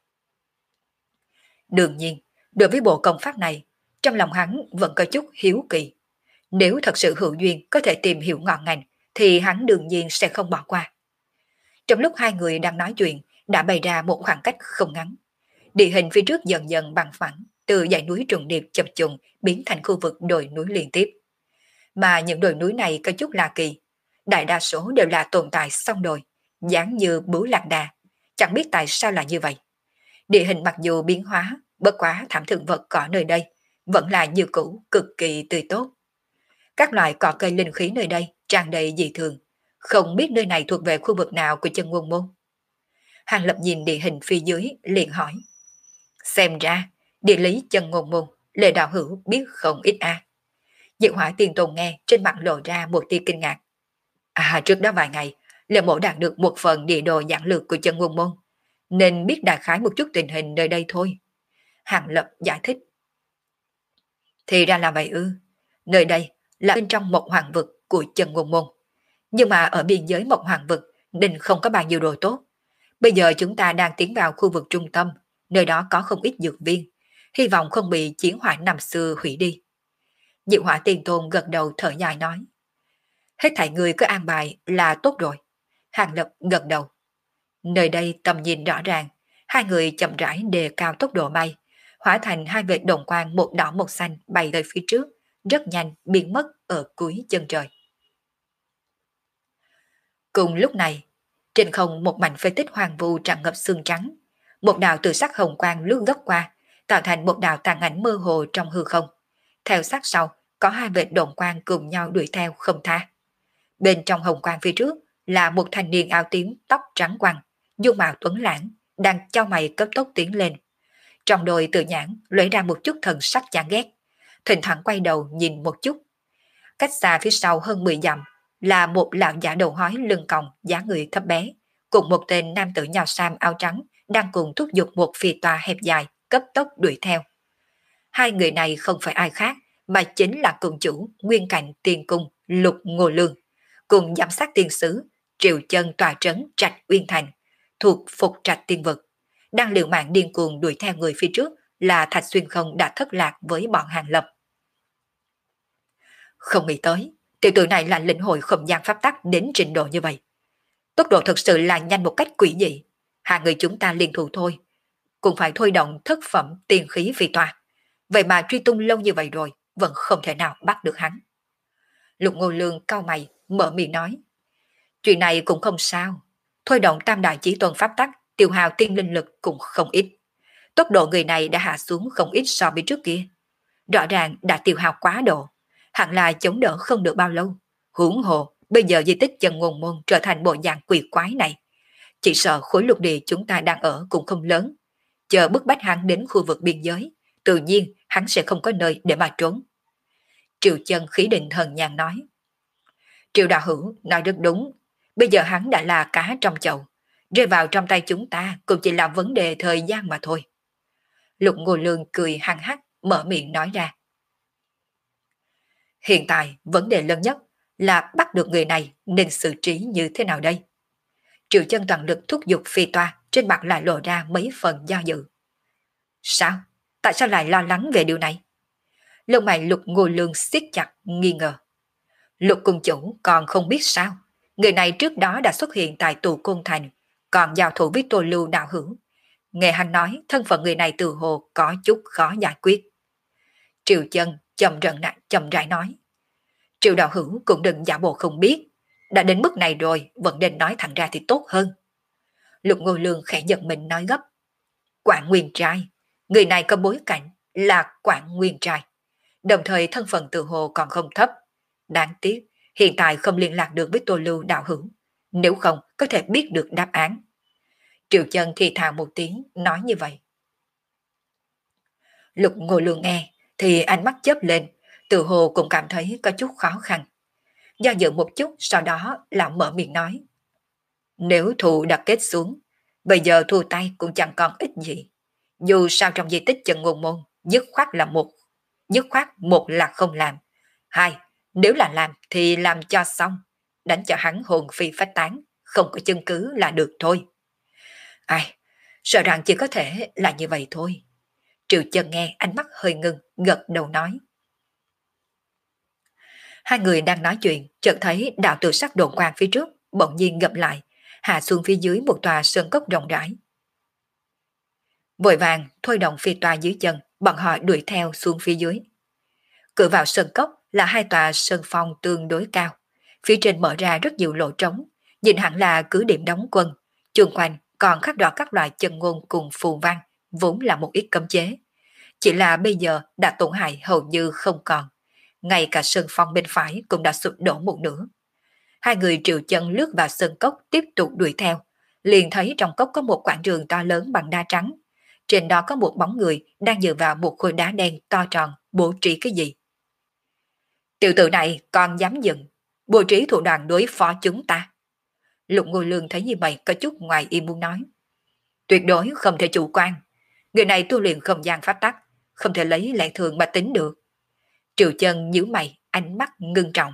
Đương nhiên, đối với bộ công pháp này, trong lòng hắn vẫn có chút hiếu kỳ. Nếu thật sự hữu duyên có thể tìm hiểu ngọn ngành, thì hắn đương nhiên sẽ không bỏ qua. Trong lúc hai người đang nói chuyện, đã bày ra một khoảng cách không ngắn. Địa hình phía trước dần dần bằng phẳng, từ dãy núi trùng điệp chập trùng biến thành khu vực đồi núi liên tiếp. Mà những đồi núi này có chút lạ kỳ, đại đa số đều là tồn tại song đồi, dáng như bướu lạc đà, chẳng biết tại sao là như vậy. Địa hình mặc dù biến hóa, bất quá thảm thực vật cỏ nơi đây vẫn là như cũ, cực kỳ tươi tốt. Các loại cỏ cây linh khí nơi đây tràn đầy dị thường, không biết nơi này thuộc về khu vực nào của Chân Ngôn Môn. Hàng Lập nhìn địa hình phía dưới liền hỏi. Xem ra, địa lý Chân Ngôn Môn, Lệ đạo hữu biết không ít a. À. Diệu Hỏa Tiền Tôn nghe trên mặt lộ ra một tia kinh ngạc. À, trước đó vài ngày, Lệ mộ đạt được một phần địa đồ giản lược của Chân Ngôn Môn, nên biết đại khái một chút tình hình nơi đây thôi. Hàng Lập giải thích. Thì ra là vậy ư, nơi đây là bên trong Mộc Hoàng vực của Chân Ngôn Môn. Nhưng mà ở biên giới Mộc Hoàng vực nên không có bao nhiêu đồ tốt. Bây giờ chúng ta đang tiến vào khu vực trung tâm, nơi đó có không ít dược viên, hy vọng không bị chiến hỏa năm xưa hủy đi. Diệu Hỏa Tiền Tôn gật đầu thở dài nói. Hết thảy người cứ an bài là tốt rồi. Hàng Lập gật đầu. Nơi đây tầm nhìn rõ ràng, hai người chậm rãi đề cao tốc độ bay, hóa thành hai vệt đồng quang một đỏ một xanh bay tới phía trước, rất nhanh biến mất ở cuối chân trời. Cùng lúc này, trên không một mảnh phế tích hoàng vu tràn ngập xương trắng, một đạo từ sắc hồng quang lướt gấp qua, tạo thành một đạo tàn ảnh mơ hồ trong hư không. Theo sát sau, có hai vệt đồng quang cùng nhau đuổi theo không tha. Bên trong hồng quang phía trước là một thanh niên áo tím tóc trắng quăn, dung mạo tuấn lãng, đang chau mày cấp tốc tiến lên. Trong đôi tự nhãn lóe ra một chút thần sắc chán ghét, thỉnh thoảng quay đầu nhìn một chút. Cách xa phía sau hơn mười dặm là một lão giả đầu hói lưng còng, dáng người thấp bé, cùng một tên nam tử nho sam áo trắng đang cùng thúc giục một phi toa hẹp dài cấp tốc đuổi theo. Hai người này không phải ai khác mà chính là cùng chủ Nguyên Cảnh Tiên Cung Lục Ngô Lương, cùng giám sát tiên sứ Triệu Chân tòa trấn Trạch Uyên Thành, thuộc Phục Trạch Tiên Vực, đang liều mạng điên cuồng đuổi theo người phía trước là Thạch Xuyên Không đã thất lạc với bọn Hàng Lập. Không nghĩ tới, tiểu tử này là lĩnh hội không gian pháp tắc đến trình độ như vậy. Tốc độ thực sự là nhanh một cách quỷ dị. Hai người chúng ta liên thủ thôi, cũng phải thôi động thất phẩm tiền khí phi toa. Vậy mà truy tung lâu như vậy rồi, vẫn không thể nào bắt được hắn. Lục Ngô Lương cau mày, mở miệng nói. Chuyện này cũng không sao. Thôi động tam đại chí tôn pháp tắc, tiêu hao tiên linh lực cũng không ít. Tốc độ người này đã hạ xuống không ít so với trước kia. Rõ ràng đã tiêu hao quá độ. Hẳn là chống đỡ không được bao lâu. Huống hồ, bây giờ di tích chân ngôn môn trở thành bộ dạng quỷ quái này. Chỉ sợ khối lục địa chúng ta đang ở cũng không lớn. Chờ bức bách hắn đến khu vực biên giới, tự nhiên hắn sẽ không có nơi để mà trốn. Triệu Chân khí định thần nhàn nói. Triệu đạo hữu nói rất đúng. Bây giờ hắn đã là cá trong chậu. Rơi vào trong tay chúng ta cũng chỉ là vấn đề thời gian mà thôi. Lục Ngô Lương cười hăng hắc, mở miệng nói ra. Hiện tại, vấn đề lớn nhất là bắt được người này nên xử trí như thế nào đây? Triệu Chân toàn lực thúc giục phi toa, trên mặt lại lộ ra mấy phần do dự. Sao? Tại sao lại lo lắng về điều này? Lông mày Lục Ngô Lương siết chặt, nghi ngờ. Lục cung chủ còn không biết sao? Người này trước đó đã xuất hiện tại tù Côn Thành, còn giao thủ với Tô Lưu đạo hữu. Nghe hắn nói, thân phận người này từ hồ có chút khó giải quyết. Triệu Chân chậm rận nặng chậm rãi nói. Triệu đạo hữu cũng đừng giả bộ không biết. Đã đến mức này rồi, vẫn nên nói thẳng ra thì tốt hơn. Lục Ngô Lương khẽ giận mình nói gấp. Quảng Nguyên Trai, người này có bối cảnh là Quảng Nguyên Trai. Đồng thời thân phận từ hồ còn không thấp. Đáng tiếc, hiện tại không liên lạc được với Tô Lưu đạo hữu. Nếu không, có thể biết được đáp án. Triệu Chân thì thào một tiếng, nói như vậy. Lục Ngô Lương nghe, thì ánh mắt chớp lên, từ hồ cũng cảm thấy có chút khó khăn. Do dự một chút, sau đó là mở miệng nói. Nếu thù đã kết xuống, bây giờ thua tay cũng chẳng còn ích gì. Dù sao trong di tích chân ngôn môn, dứt khoát là một. Dứt khoát một là không làm. Hai, nếu là làm thì làm cho xong. Đánh cho hắn hồn phi phách tán, không có chứng cứ là được thôi. Ai, sợ rằng chỉ có thể là như vậy thôi. Triệu Chân nghe ánh mắt hơi ngưng, gật đầu nói. Hai người đang nói chuyện, chợt thấy đạo tự sắc đồn quang phía trước, bỗng nhiên ngập lại, hạ xuống phía dưới một tòa sơn cốc rộng rãi. Vội vàng thôi động phi tòa dưới chân, bọn họ đuổi theo xuống phía dưới. Cửa vào sơn cốc là hai tòa sơn phong tương đối cao, phía trên mở ra rất nhiều lỗ trống, nhìn hẳn là cứ điểm đóng quân, chung quanh còn khắc đỏ các loại chân ngôn cùng phù văn, vốn là một ít cấm chế. Chỉ là bây giờ đã tổn hại hầu như không còn, ngay cả sơn phong bên phải cũng đã sụp đổ một nửa. Hai người Triệu Chân lướt vào sơn cốc tiếp tục đuổi theo, liền thấy trong cốc có một quảng trường to lớn bằng đá trắng. Trên đó có một bóng người đang dựa vào một khối đá đen to tròn, bố trí cái gì. Tiểu tử này còn dám dừng, bố trí thủ đoạn đối phó chúng ta. Lục Ngô Lương thấy như vậy có chút ngoài ý muốn nói. Tuyệt đối không thể chủ quan. Người này tu luyện không gian pháp tắc, không thể lấy lẽ thường mà tính được. Triệu Chân nhíu mày, ánh mắt ngưng trọng.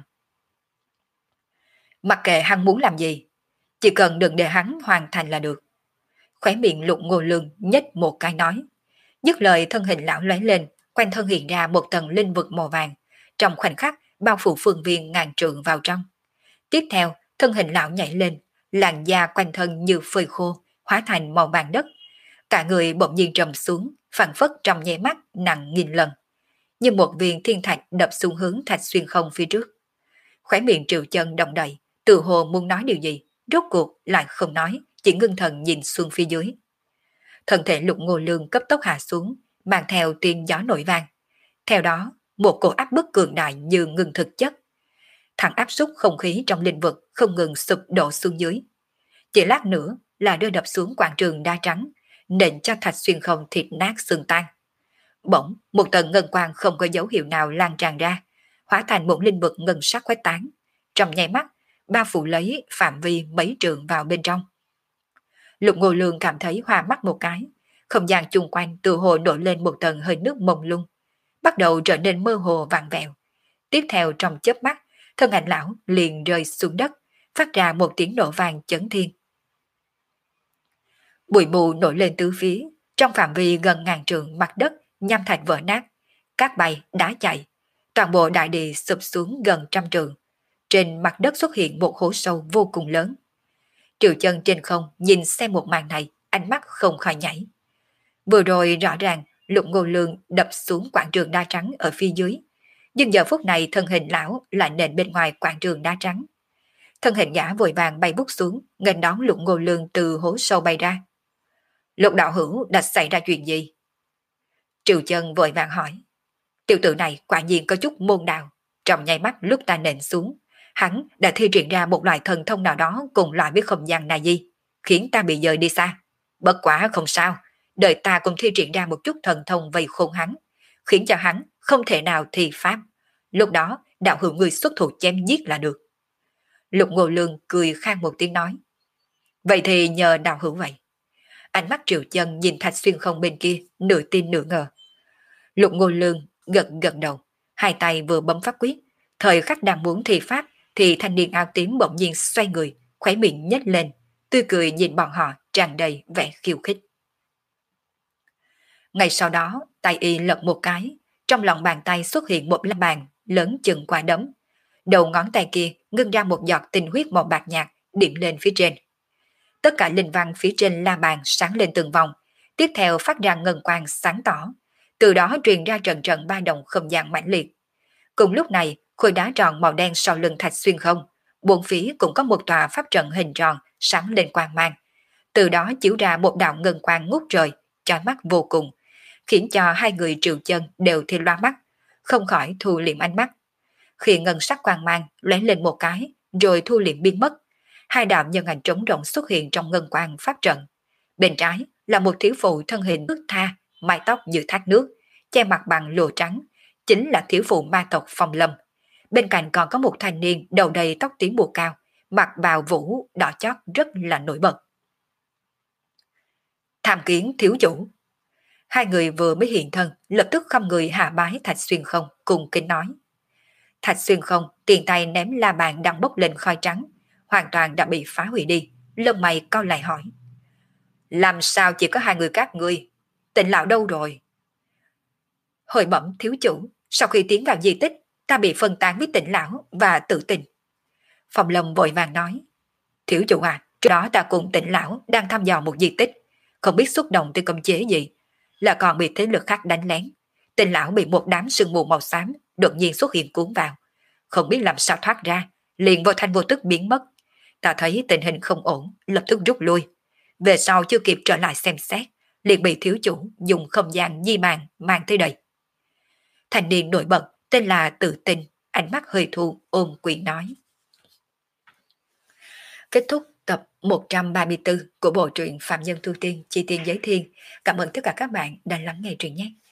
Mặc kệ hắn muốn làm gì, chỉ cần đừng để hắn hoàn thành là được. Khóe miệng Lục Ngô Lương nhếch một cái nói. Dứt lời thân hình lão lóe lên, quanh thân hiện ra một tầng linh vực màu vàng, trong khoảnh khắc bao phủ phương viên ngàn trượng vào trong. Tiếp theo, thân hình lão nhảy lên, làn da quanh thân như phơi khô, hóa thành màu vàng đất. Cả người bỗng nhiên trầm xuống, phảng phất trong nháy mắt nặng nghìn lần, như một viên thiên thạch đập xuống hướng Thạch Xuyên Không phía trước. Khóe miệng Triệu Chân động đậy, tự hồ muốn nói điều gì, rốt cuộc lại không nói, chỉ ngưng thần nhìn xuống phía dưới. Thân thể Lục Ngô Lương cấp tốc hạ xuống, mang theo tiếng gió nổi vang. Theo đó, một cổ áp bức cường đại như ngừng thực chất. Thẳng áp xúc không khí trong lĩnh vực không ngừng sụp đổ xuống dưới. Chỉ lát nữa là rơi đập xuống quảng trường đa trắng, nện cho Thạch Xuyên Không thịt nát xương tan. Bỗng, một tầng ngân quang không có dấu hiệu nào lan tràn ra, hóa thành một linh vực ngân sắc khuếch tán. Trong nháy mắt, bao phủ lấy phạm vi mấy trường vào bên trong. Lục Ngô Lương cảm thấy hoa mắt một cái, không gian chung quanh từ hồ nổi lên một tầng hơi nước mông lung, bắt đầu trở nên mơ hồ vàng vẹo. Tiếp theo trong chớp mắt, thân ảnh lão liền rơi xuống đất, phát ra một tiếng nổ vang chấn thiên. Bụi mù nổi lên tứ phía, trong phạm vi gần ngàn trượng mặt đất nham thạch vỡ nát, cát bay, đá chạy, toàn bộ đại địa sụp xuống gần trăm trượng. Trên mặt đất xuất hiện một hố sâu vô cùng lớn. Triệu Chân trên không nhìn xem một màn này, ánh mắt không khỏi nhảy. Vừa rồi rõ ràng Lục Ngô Lương đập xuống quảng trường đá trắng ở phía dưới, nhưng giờ phút này thân hình lão lại nện bên ngoài quảng trường đá trắng. Thân hình gã vội vàng bay bút xuống, nghênh đón Lục Ngô Lương từ hố sâu bay ra. Lục đạo hữu đã xảy ra chuyện gì? Triệu Chân vội vàng hỏi. Tiểu tử này quả nhiên có chút môn đạo. Trong nháy mắt lúc ta nện xuống, hắn đã thi triển ra một loại thần thông nào đó cùng loại với không gian này gì, khiến ta bị dời đi xa. Bất quả không sao, đời ta cũng thi triển ra một chút thần thông vây khôn hắn, khiến cho hắn không thể nào thi pháp. Lúc đó đạo hữu người xuất thủ chém giết là được. Lục Ngô Lương cười khang một tiếng nói. Vậy thì nhờ đạo hữu vậy. Ánh mắt Triệu Chân nhìn Thạch Xuyên Không bên kia, nửa tin nửa ngờ. Lục Ngô Lương gật gật đầu, hai tay vừa bấm pháp quyết, thời khắc đang muốn thi pháp thì thanh niên áo tím bỗng nhiên xoay người, khóe miệng nhếch lên, tươi cười nhìn bọn họ tràn đầy vẻ khiêu khích. Ngay sau đó, tay y lật một cái, trong lòng bàn tay xuất hiện một la bàn lớn chừng quả đấm. Đầu ngón tay kia ngưng ra một giọt tinh huyết màu bạc nhạt điểm lên phía trên. Tất cả linh văn phía trên la bàn sáng lên từng vòng, tiếp theo phát ra ngân quang sáng tỏ, từ đó truyền ra trận trận ba động không gian mãnh liệt. Cùng lúc này, khối đá tròn màu đen sau lưng Thạch Xuyên Không, bốn phía cũng có một tòa pháp trận hình tròn sáng lên quang mang, từ đó chiếu ra một đạo ngân quang ngút trời, chói mắt vô cùng, khiến cho hai người Triệu Chân đều thiên loa mắt, không khỏi thu liệm ánh mắt. Khi ngân sắc quang mang lóe lên một cái, rồi thu liệm biến mất, hai đạo nhân ảnh trống rỗng xuất hiện trong ngân quang pháp trận. Bên trái là một thiếu phụ thân hình thướt tha, mái tóc như thác nước, che mặt bằng lụa trắng, chính là thiếu phụ ma tộc Phong Lâm. Bên cạnh còn có một thanh niên đầu đầy tóc tím bù cao, mặc bào vũ đỏ chót rất là nổi bật. Tham kiến thiếu chủ. Hai người vừa mới hiện thân, lập tức không người hạ bái Thạch Xuyên Không cùng kính nói. Thạch Xuyên Không tiền tay ném la bàn đang bốc lên khói trắng, hoàn toàn đã bị phá hủy đi, lông mày cau lại hỏi. Làm sao chỉ có hai người các ngươi? Tịnh lão đâu rồi? Hồi bẩm thiếu chủ, sau khi tiến vào di tích, ta bị phân tán với Tịnh lão và Tử Tình. Phong Lâm vội vàng nói. Thiếu chủ à, trước đó ta cùng Tịnh lão đang thăm dò một di tích, không biết xúc động tới cấm chế gì, là còn bị thế lực khác đánh lén. Tịnh lão bị một đám sương mù màu xám đột nhiên xuất hiện cuốn vào, không biết làm sao thoát ra, liền vô thanh vô tức biến mất. Ta thấy tình hình không ổn, lập tức rút lui. Về sau chưa kịp trở lại xem xét, liền bị thiếu chủ dùng không gian di màn mang tới đây. Thành niên nổi bật tên là Tự Tình, ánh mắt hơi thu ôm quỷ nói. Kết thúc tập một trăm ba mươi tư của bộ truyện Phạm Nhân Tu Tiên Chi Tiên Giới Thiên. Cảm ơn tất cả các bạn đã lắng nghe truyện nhé.